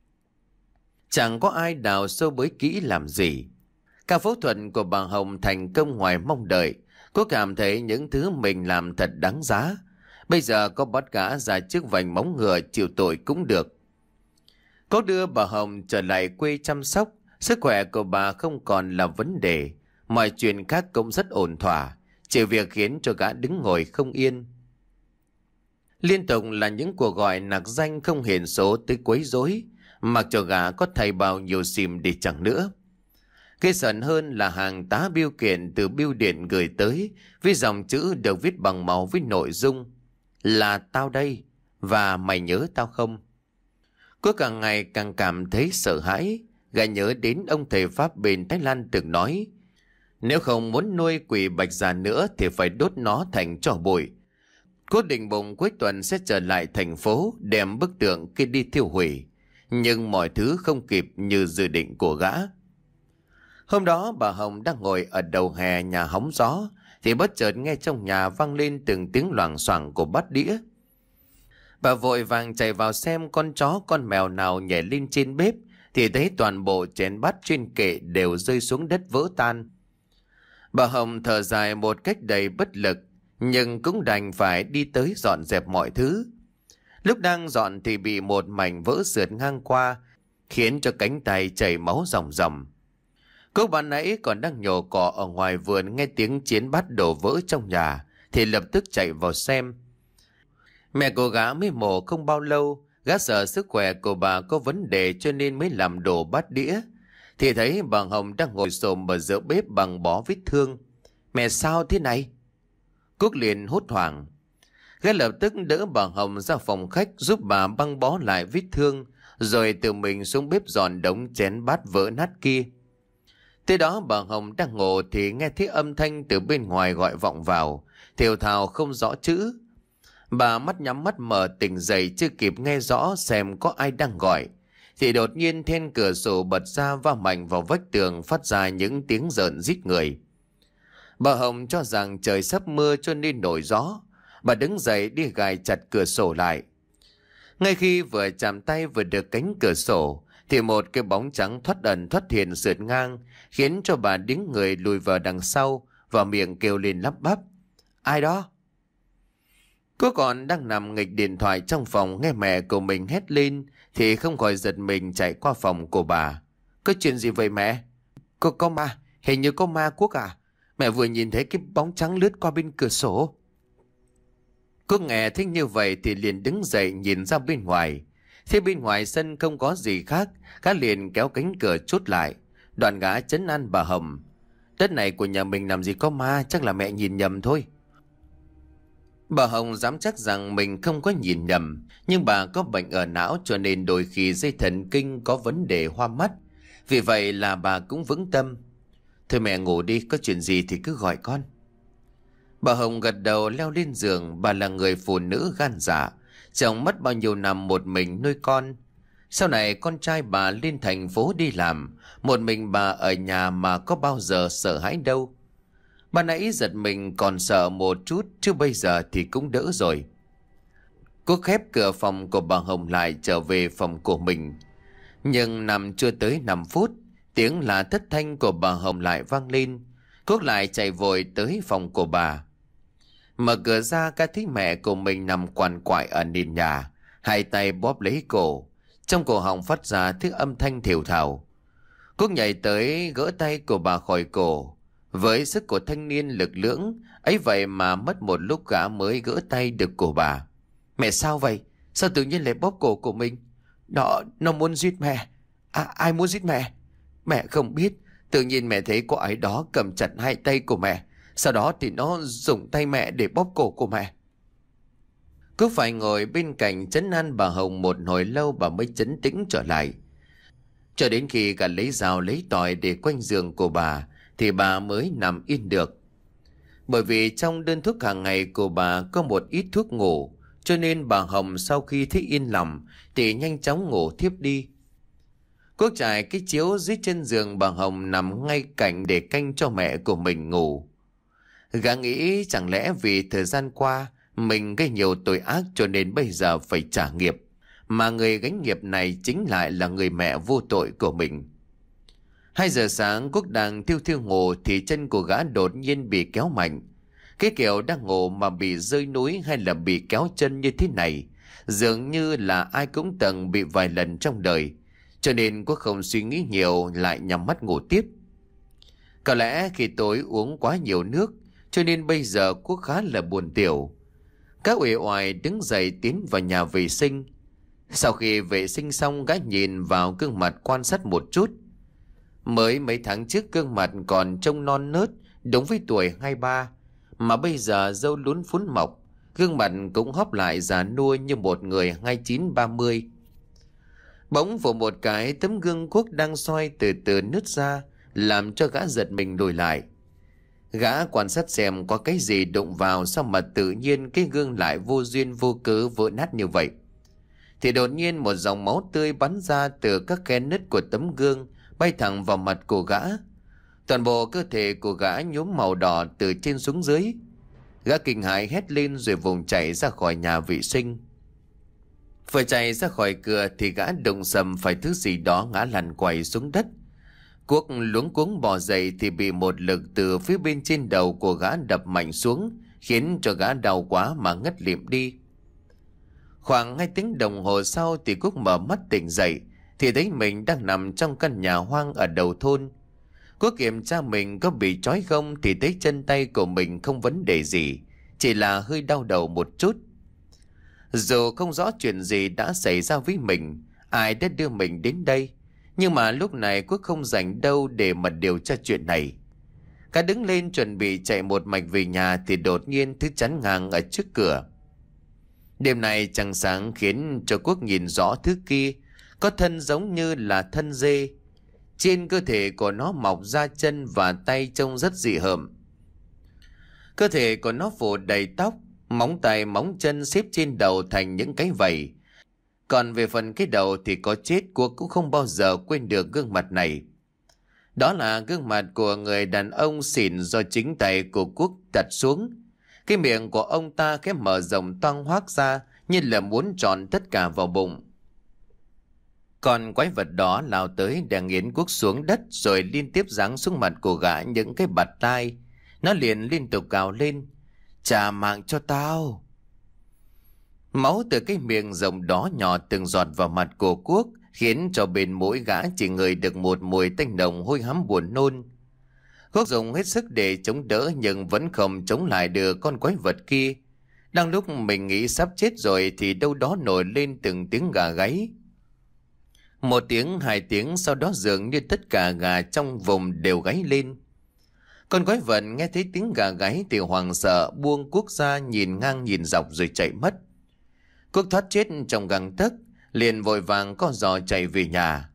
Speaker 1: Chẳng có ai đào sâu bới kỹ làm gì. Ca phẫu thuật của bà Hồng thành công ngoài mong đợi. Cô cảm thấy những thứ mình làm thật đáng giá. Bây giờ có bắt gã ra trước vành móng ngựa chịu tội cũng được. Cô đưa bà Hồng trở lại quê chăm sóc. Sức khỏe của bà không còn là vấn đề. Mọi chuyện khác cũng rất ổn thỏa, chỉ việc khiến cho gã đứng ngồi không yên. Liên tục là những cuộc gọi nặc danh không hiển số tới quấy rối. mặc cho gã có thay bao nhiêu sim đi chẳng nữa. Cái sợn hơn là hàng tá bưu kiện từ bưu điện gửi tới với dòng chữ được viết bằng máu với nội dung là tao đây và mày nhớ tao không. Cô càng ngày càng cảm thấy sợ hãi. Gã nhớ đến ông thầy Pháp bên Thái Lan từng nói, nếu không muốn nuôi quỷ bạch già nữa thì phải đốt nó thành tro bụi. Cô định bụng cuối tuần sẽ trở lại thành phố đem bức tượng kia đi tiêu hủy. Nhưng mọi thứ không kịp như dự định của gã. Hôm đó bà Hồng đang ngồi ở đầu hè nhà hóng gió thì bất chợt nghe trong nhà vang lên từng tiếng loảng xoảng của bát đĩa. Bà vội vàng chạy vào xem con chó con mèo nào nhảy lên trên bếp thì thấy toàn bộ chén bát trên kệ đều rơi xuống đất vỡ tan. Bà Hồng thở dài một cách đầy bất lực, nhưng cũng đành phải đi tới dọn dẹp mọi thứ. Lúc đang dọn thì bị một mảnh vỡ sượt ngang qua, khiến cho cánh tay chảy máu ròng ròng. Cô bạn nãy còn đang nhổ cỏ ở ngoài vườn nghe tiếng chén bát đổ vỡ trong nhà thì lập tức chạy vào xem. Mẹ của gã mới mổ không bao lâu, gã sợ sức khỏe của bà có vấn đề cho nên mới làm đổ bát đĩa. Thì thấy bà Hồng đang ngồi xổm ở giữa bếp bằng bó vết thương. Mẹ sao thế này? Cúc liền hốt hoảng. Gã lập tức đỡ bà Hồng ra phòng khách giúp bà băng bó lại vết thương, rồi tự mình xuống bếp dọn đống chén bát vỡ nát kia. Thế đó bà Hồng đang ngủ thì nghe thấy âm thanh từ bên ngoài gọi vọng vào, thều thào không rõ chữ. Bà mắt nhắm mắt mở tỉnh dậy chưa kịp nghe rõ xem có ai đang gọi, thì đột nhiên then cửa sổ bật ra va mạnh vào vách tường phát ra những tiếng rợn rít người. Bà Hồng cho rằng trời sắp mưa cho nên nổi gió. Bà đứng dậy đi gài chặt cửa sổ lại. Ngay khi vừa chạm tay vừa được cánh cửa sổ thì một cái bóng trắng thoát ẩn thoát hiện sượt ngang, khiến cho bà đứng người lùi vào đằng sau và miệng kêu lên lắp bắp. Ai đó? Cô còn đang nằm nghịch điện thoại trong phòng nghe mẹ của mình hét lên thì không khỏi giật mình chạy qua phòng của bà. Có chuyện gì vậy mẹ? Có, có ma, hình như có ma Quốc à? Mẹ vừa nhìn thấy cái bóng trắng lướt qua bên cửa sổ. Cô nghe thấy như vậy thì liền đứng dậy nhìn ra bên ngoài. Thế bên ngoài sân không có gì khác, gã liền kéo cánh cửa chốt lại. Đoạn gã trấn an bà Hồng. Đất này của nhà mình làm gì có ma, chắc là mẹ nhìn nhầm thôi. Bà Hồng dám chắc rằng mình không có nhìn nhầm, nhưng bà có bệnh ở não cho nên đôi khi dây thần kinh có vấn đề hoa mắt. Vì vậy là bà cũng vững tâm. Thôi mẹ ngủ đi, có chuyện gì thì cứ gọi con. Bà Hồng gật đầu leo lên giường. Bà là người phụ nữ gan dạ, chồng mất bao nhiêu năm một mình nuôi con. Sau này con trai bà lên thành phố đi làm, một mình bà ở nhà mà có bao giờ sợ hãi đâu. Bà nãy giật mình còn sợ một chút, chứ bây giờ thì cũng đỡ rồi. Cô khép cửa phòng của bà Hồng lại trở về phòng của mình. Nhưng nằm chưa tới năm phút, tiếng là thất thanh của bà Hồng lại vang lên. Cô lại chạy vội tới phòng của bà. Mở cửa ra cả thấy mẹ của mình nằm quằn quại ở nền nhà, hai tay bóp lấy cổ. Trong cổ họng phát ra thứ âm thanh thều thào. Cô nhảy tới gỡ tay của bà khỏi cổ. Với sức của thanh niên lực lưỡng ấy vậy mà mất một lúc gã mới gỡ tay được của bà. Mẹ sao vậy? Sao tự nhiên lại bóp cổ của mình? Nó, nó muốn giết mẹ. À, ai muốn giết mẹ? Mẹ không biết. Tự nhiên mẹ thấy có ai đó cầm chặt hai tay của mẹ. Sau đó thì nó dùng tay mẹ để bóp cổ của mẹ. Cứ phải ngồi bên cạnh trấn an bà Hồng một hồi lâu bà mới trấn tĩnh trở lại. Cho đến khi cả lấy dao lấy tỏi để quanh giường của bà thì bà mới nằm yên được. Bởi vì trong đơn thuốc hàng ngày của bà có một ít thuốc ngủ, cho nên bà Hồng sau khi thấy yên lòng thì nhanh chóng ngủ thiếp đi. Cô trải cái chiếu dưới chân giường bà Hồng nằm ngay cạnh để canh cho mẹ của mình ngủ. Gã nghĩ chẳng lẽ vì thời gian qua mình gây nhiều tội ác cho nên bây giờ phải trả nghiệp, mà người gánh nghiệp này chính lại là người mẹ vô tội của mình. Hai giờ sáng Quốc đang thiêu thiêu ngủ thì chân của gã đột nhiên bị kéo mạnh. Cái kiểu đang ngủ mà bị rơi núi hay là bị kéo chân như thế này, dường như là ai cũng từng bị vài lần trong đời, cho nên Quốc không suy nghĩ nhiều lại nhắm mắt ngủ tiếp. Có lẽ khi tối uống quá nhiều nước cho nên bây giờ Quốc khá là buồn tiểu. Các uể oải đứng dậy tiến vào nhà vệ sinh. Sau khi vệ sinh xong, gã nhìn vào gương mặt quan sát một chút. Mới mấy tháng trước gương mặt còn trông non nớt, đúng với tuổi hai ba, mà bây giờ râu lún phún mọc, gương mặt cũng hóp lại già nua như một người hai chín ba mươi. Bỗng vụ một cái, tấm gương Quốc đang soi từ từ nứt ra, làm cho gã giật mình lùi lại. Gã quan sát xem có cái gì đụng vào, sao mà tự nhiên cái gương lại vô duyên vô cớ vỡ nát như vậy. Thì đột nhiên một dòng máu tươi bắn ra từ các khe nứt của tấm gương, bay thẳng vào mặt của gã. Toàn bộ cơ thể của gã nhuốm màu đỏ từ trên xuống dưới. Gã kinh hãi hét lên rồi vùng chạy ra khỏi nhà vệ sinh. Vừa chạy ra khỏi cửa thì gã đụng sầm phải thứ gì đó ngã lăn quay xuống đất. Quốc luống cuống bò dậy thì bị một lực từ phía bên trên đầu của gã đập mạnh xuống, khiến cho gã đau quá mà ngất lịm đi. Khoảng hai tiếng đồng hồ sau thì Quốc mở mắt tỉnh dậy thì thấy mình đang nằm trong căn nhà hoang ở đầu thôn. Quốc kiểm tra mình có bị trói không thì thấy chân tay của mình không vấn đề gì, chỉ là hơi đau đầu một chút. Dù không rõ chuyện gì đã xảy ra với mình, ai đã đưa mình đến đây, nhưng mà lúc này Quốc không rảnh đâu để mà điều tra chuyện này. Cả đứng lên chuẩn bị chạy một mạch về nhà thì đột nhiên thứ chắn ngang ở trước cửa. Đêm này trăng sáng khiến cho Quốc nhìn rõ thứ kia, có thân giống như là thân dê. Trên cơ thể của nó mọc da chân và tay trông rất dị hợm. Cơ thể của nó phủ đầy tóc, móng tay móng chân xếp trên đầu thành những cái vảy. Còn về phần cái đầu thì có chết, Quốc cũng không bao giờ quên được gương mặt này. Đó là gương mặt của người đàn ông xỉn do chính tay của Quốc đặt xuống. Cái miệng của ông ta khép mở rộng toang hoác ra như là muốn tròn tất cả vào bụng. Còn quái vật đó lao tới đè nghiến Quốc xuống đất rồi liên tiếp giáng xuống mặt của gã những cái bạt tai. Nó liền liên tục gào lên: "Trả mạng cho tao!" Máu từ cái miệng rộng đó nhỏ từng giọt vào mặt của Quốc, khiến cho bên mũi gã chỉ ngửi được một mùi tanh nồng hôi hám buồn nôn. Quốc dùng hết sức để chống đỡ nhưng vẫn không chống lại được con quái vật kia. Đang lúc mình nghĩ sắp chết rồi thì đâu đó nổi lên từng tiếng gà gáy. Một tiếng, hai tiếng, sau đó dường như tất cả gà trong vùng đều gáy lên. Con quái vật nghe thấy tiếng gà gáy thì hoảng sợ buông Quốc ra, nhìn ngang nhìn dọc rồi chạy mất. Quốc thoát chết trong gang tấc, liền vội vàng co giò chạy về nhà.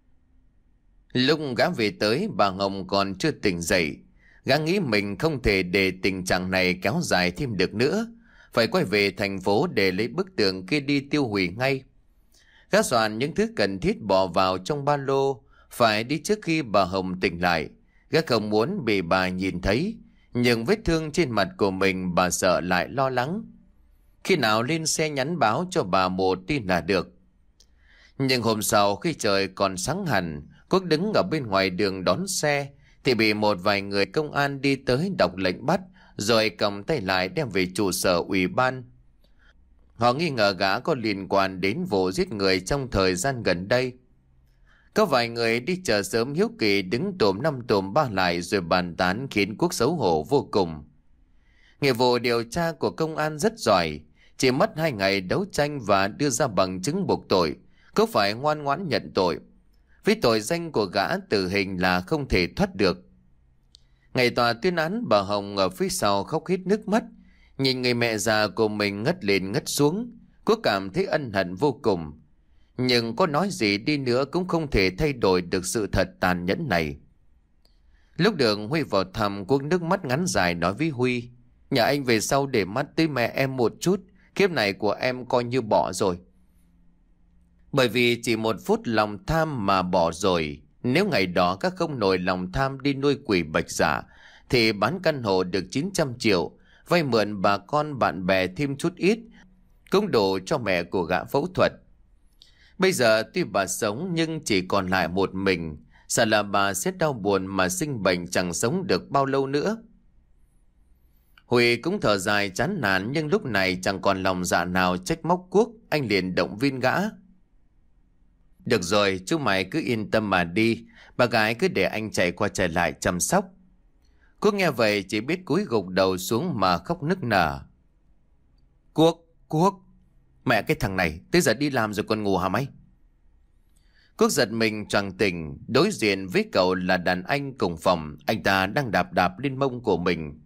Speaker 1: Lúc gã về tới, bà Hồng còn chưa tỉnh dậy. Gã nghĩ mình không thể để tình trạng này kéo dài thêm được nữa, phải quay về thành phố để lấy bức tượng kia đi tiêu hủy ngay. Gã soạn những thứ cần thiết bỏ vào trong ba lô, phải đi trước khi bà Hồng tỉnh lại. Gã không muốn bị bà nhìn thấy, nhưng vết thương trên mặt của mình bà sợ lại lo lắng. Khi nào lên xe nhắn báo cho bà một tin là được. Nhưng hôm sau khi trời còn sáng hẳn, Quốc đứng ở bên ngoài đường đón xe thì bị một vài người công an đi tới đọc lệnh bắt, rồi cầm tay lại đem về trụ sở ủy ban. Họ nghi ngờ gã có liên quan đến vụ giết người trong thời gian gần đây. Có vài người đi chờ sớm hiếu kỳ đứng tùm năm tùm ba lại rồi bàn tán, khiến Quốc xấu hổ vô cùng. Nghiệp vụ điều tra của công an rất giỏi, chỉ mất hai ngày đấu tranh và đưa ra bằng chứng buộc tội, có phải ngoan ngoãn nhận tội. Với tội danh của gã, tử hình là không thể thoát được. Ngày tòa tuyên án, bà Hồng ở phía sau khóc hít nước mắt, nhìn người mẹ già của mình ngất lên ngất xuống. Quốc cảm thấy ân hận vô cùng, nhưng có nói gì đi nữa cũng không thể thay đổi được sự thật tàn nhẫn này. Lúc đường Huy vào thăm, Quốc nước mắt ngắn dài nói với Huy: "Nhà anh về sau để mắt tới mẹ em một chút, kiếp này của em coi như bỏ rồi." Bởi vì chỉ một phút lòng tham mà bỏ rồi. Nếu ngày đó các không nổi lòng tham đi nuôi quỷ bạch giả thì bán căn hộ được chín trăm triệu, vay mượn bà con bạn bè thêm chút ít, cũng đủ cho mẹ của gã phẫu thuật. Bây giờ tuy bà sống nhưng chỉ còn lại một mình, sợ là bà sẽ đau buồn mà sinh bệnh chẳng sống được bao lâu nữa. Huy cũng thở dài chán nản, nhưng lúc này chẳng còn lòng dạ nào trách móc Quốc. Anh liền động viên gã: "Được rồi, chú mày cứ yên tâm mà đi, bà gái cứ để anh chạy qua chạy lại chăm sóc." Quốc nghe vậy chỉ biết cúi gục đầu xuống mà khóc nức nở. "Quốc, Quốc!" Mẹ cái thằng này, tới giờ đi làm rồi còn ngủ hả mày? Quốc giật mình choàng tỉnh, đối diện với cậu là đàn anh cùng phòng. Anh ta đang đạp đạp lên mông của mình.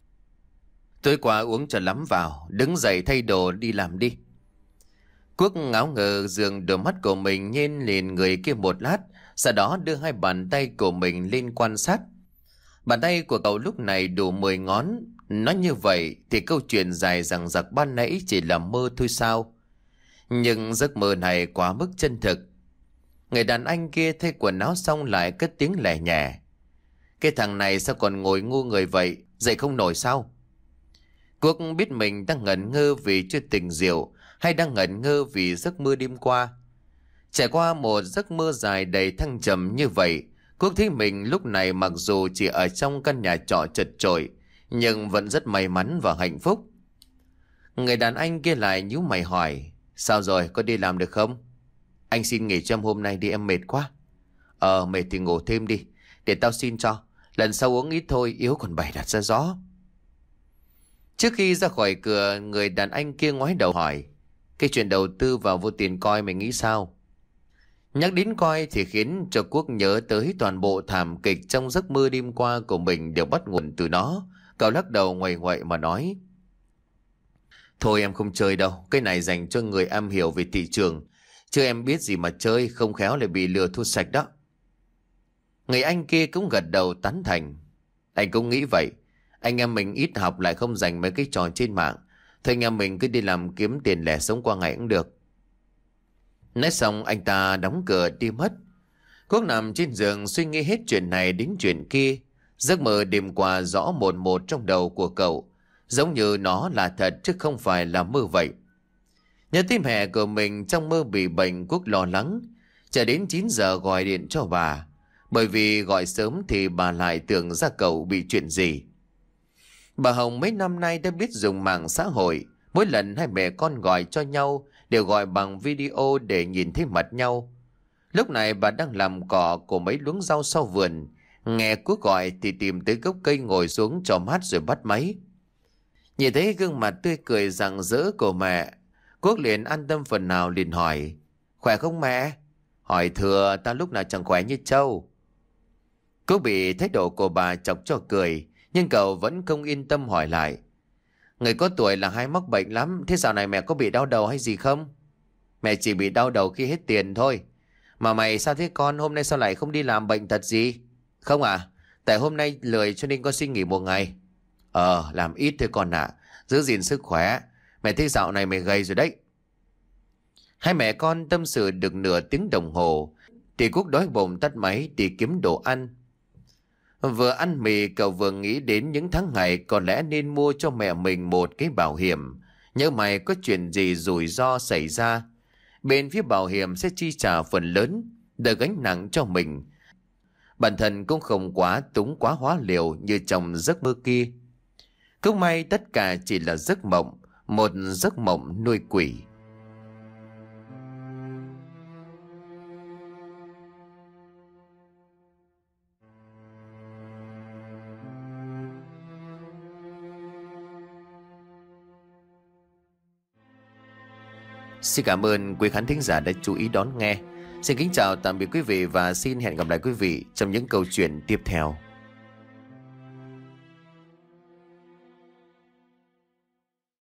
Speaker 1: Tối qua uống cho lắm vào, đứng dậy thay đồ đi làm đi. Quốc ngáo ngờ dường đôi mắt của mình nhìn lên người kia một lát, sau đó đưa hai bàn tay của mình lên quan sát. Bàn tay của cậu lúc này đủ mười ngón. Nói như vậy thì câu chuyện dài dằng dặc ban nãy chỉ là mơ thôi sao? Nhưng giấc mơ này quá mức chân thực. Người đàn anh kia thay quần áo xong lại cất tiếng lẻ nhẹ. Cái thằng này sao còn ngồi ngu người vậy, dậy không nổi sao? Quốc biết mình đang ngẩn ngơ vì chưa tỉnh rượu, hay đang ngẩn ngơ vì giấc mơ đêm qua. Trải qua một giấc mơ dài đầy thăng trầm như vậy, Quốc thấy mình lúc này mặc dù chỉ ở trong căn nhà trọ chật chội, nhưng vẫn rất may mắn và hạnh phúc. Người đàn anh kia lại nhíu mày hỏi, sao rồi, có đi làm được không? Anh xin nghỉ trong hôm nay đi, em mệt quá. Ờ, mệt thì ngủ thêm đi, để tao xin cho. Lần sau uống ít thôi, yếu còn bày đặt ra gió. Trước khi ra khỏi cửa, người đàn anh kia ngoái đầu hỏi, cái chuyện đầu tư vào vô tiền coi mày nghĩ sao? Nhắc đến coi thì khiến cho Quốc nhớ tới toàn bộ thảm kịch trong giấc mơ đêm qua của mình đều bắt nguồn từ nó. Cậu lắc đầu ngoầy ngoậy mà nói, thôi em không chơi đâu, cái này dành cho người am hiểu về thị trường. Chứ em biết gì mà chơi, không khéo lại bị lừa thua sạch đó. Người anh kia cũng gật đầu tán thành. Anh cũng nghĩ vậy. Anh em mình ít học lại không dành mấy cái trò trên mạng. Thôi anh em mình cứ đi làm kiếm tiền lẻ sống qua ngày cũng được. Nói xong anh ta đóng cửa đi mất. Quốc nằm trên giường suy nghĩ hết chuyện này đến chuyện kia. Giấc mơ đêm qua rõ một một trong đầu của cậu. Giống như nó là thật chứ không phải là mơ vậy. Nhớ tới mẹ của mình trong mơ bị bệnh, Quốc lo lắng. Chờ đến chín giờ gọi điện cho bà. Bởi vì gọi sớm thì bà lại tưởng ra cậu bị chuyện gì. Bà Hồng mấy năm nay đã biết dùng mạng xã hội. Mỗi lần hai mẹ con gọi cho nhau đều gọi bằng video để nhìn thấy mặt nhau. Lúc này bà đang làm cỏ của mấy luống rau sau vườn. Nghe Quốc gọi thì tìm tới gốc cây ngồi xuống cho mát rồi bắt máy. Nhìn thấy gương mặt tươi cười rạng rỡ của mẹ, Quốc liền an tâm phần nào, liền hỏi, khỏe không mẹ? Hỏi thừa, ta lúc nào chẳng khỏe như trâu. Quốc bị thái độ của bà chọc cho cười, nhưng cậu vẫn không yên tâm hỏi lại, người có tuổi là hay mắc bệnh lắm, thế dạo này mẹ có bị đau đầu hay gì không? Mẹ chỉ bị đau đầu khi hết tiền thôi. Mà mày sao thế con, hôm nay sao lại không đi làm, bệnh tật gì? Không à, tại hôm nay lười cho nên con xin nghỉ một ngày. Ờ, làm ít thôi con ạ, giữ gìn sức khỏe. Mẹ thấy dạo này mày gầy rồi đấy. Hai mẹ con tâm sự được nửa tiếng đồng hồ thì Quốc đói bụng tắt máy đi kiếm đồ ăn. Vừa ăn mì, cậu vừa nghĩ đến những tháng ngày có lẽ nên mua cho mẹ mình một cái bảo hiểm. Nhớ mày có chuyện gì rủi ro xảy ra, bên phía bảo hiểm sẽ chi trả phần lớn, đỡ gánh nặng cho mình. Bản thân cũng không quá túng quá hóa liều như trong giấc mơ kia. Cũng may tất cả chỉ là giấc mộng, một giấc mộng nuôi quỷ. Xin cảm ơn quý khán thính giả đã chú ý đón nghe. Xin kính chào tạm biệt quý vị và xin hẹn gặp lại quý vị trong những câu chuyện tiếp theo.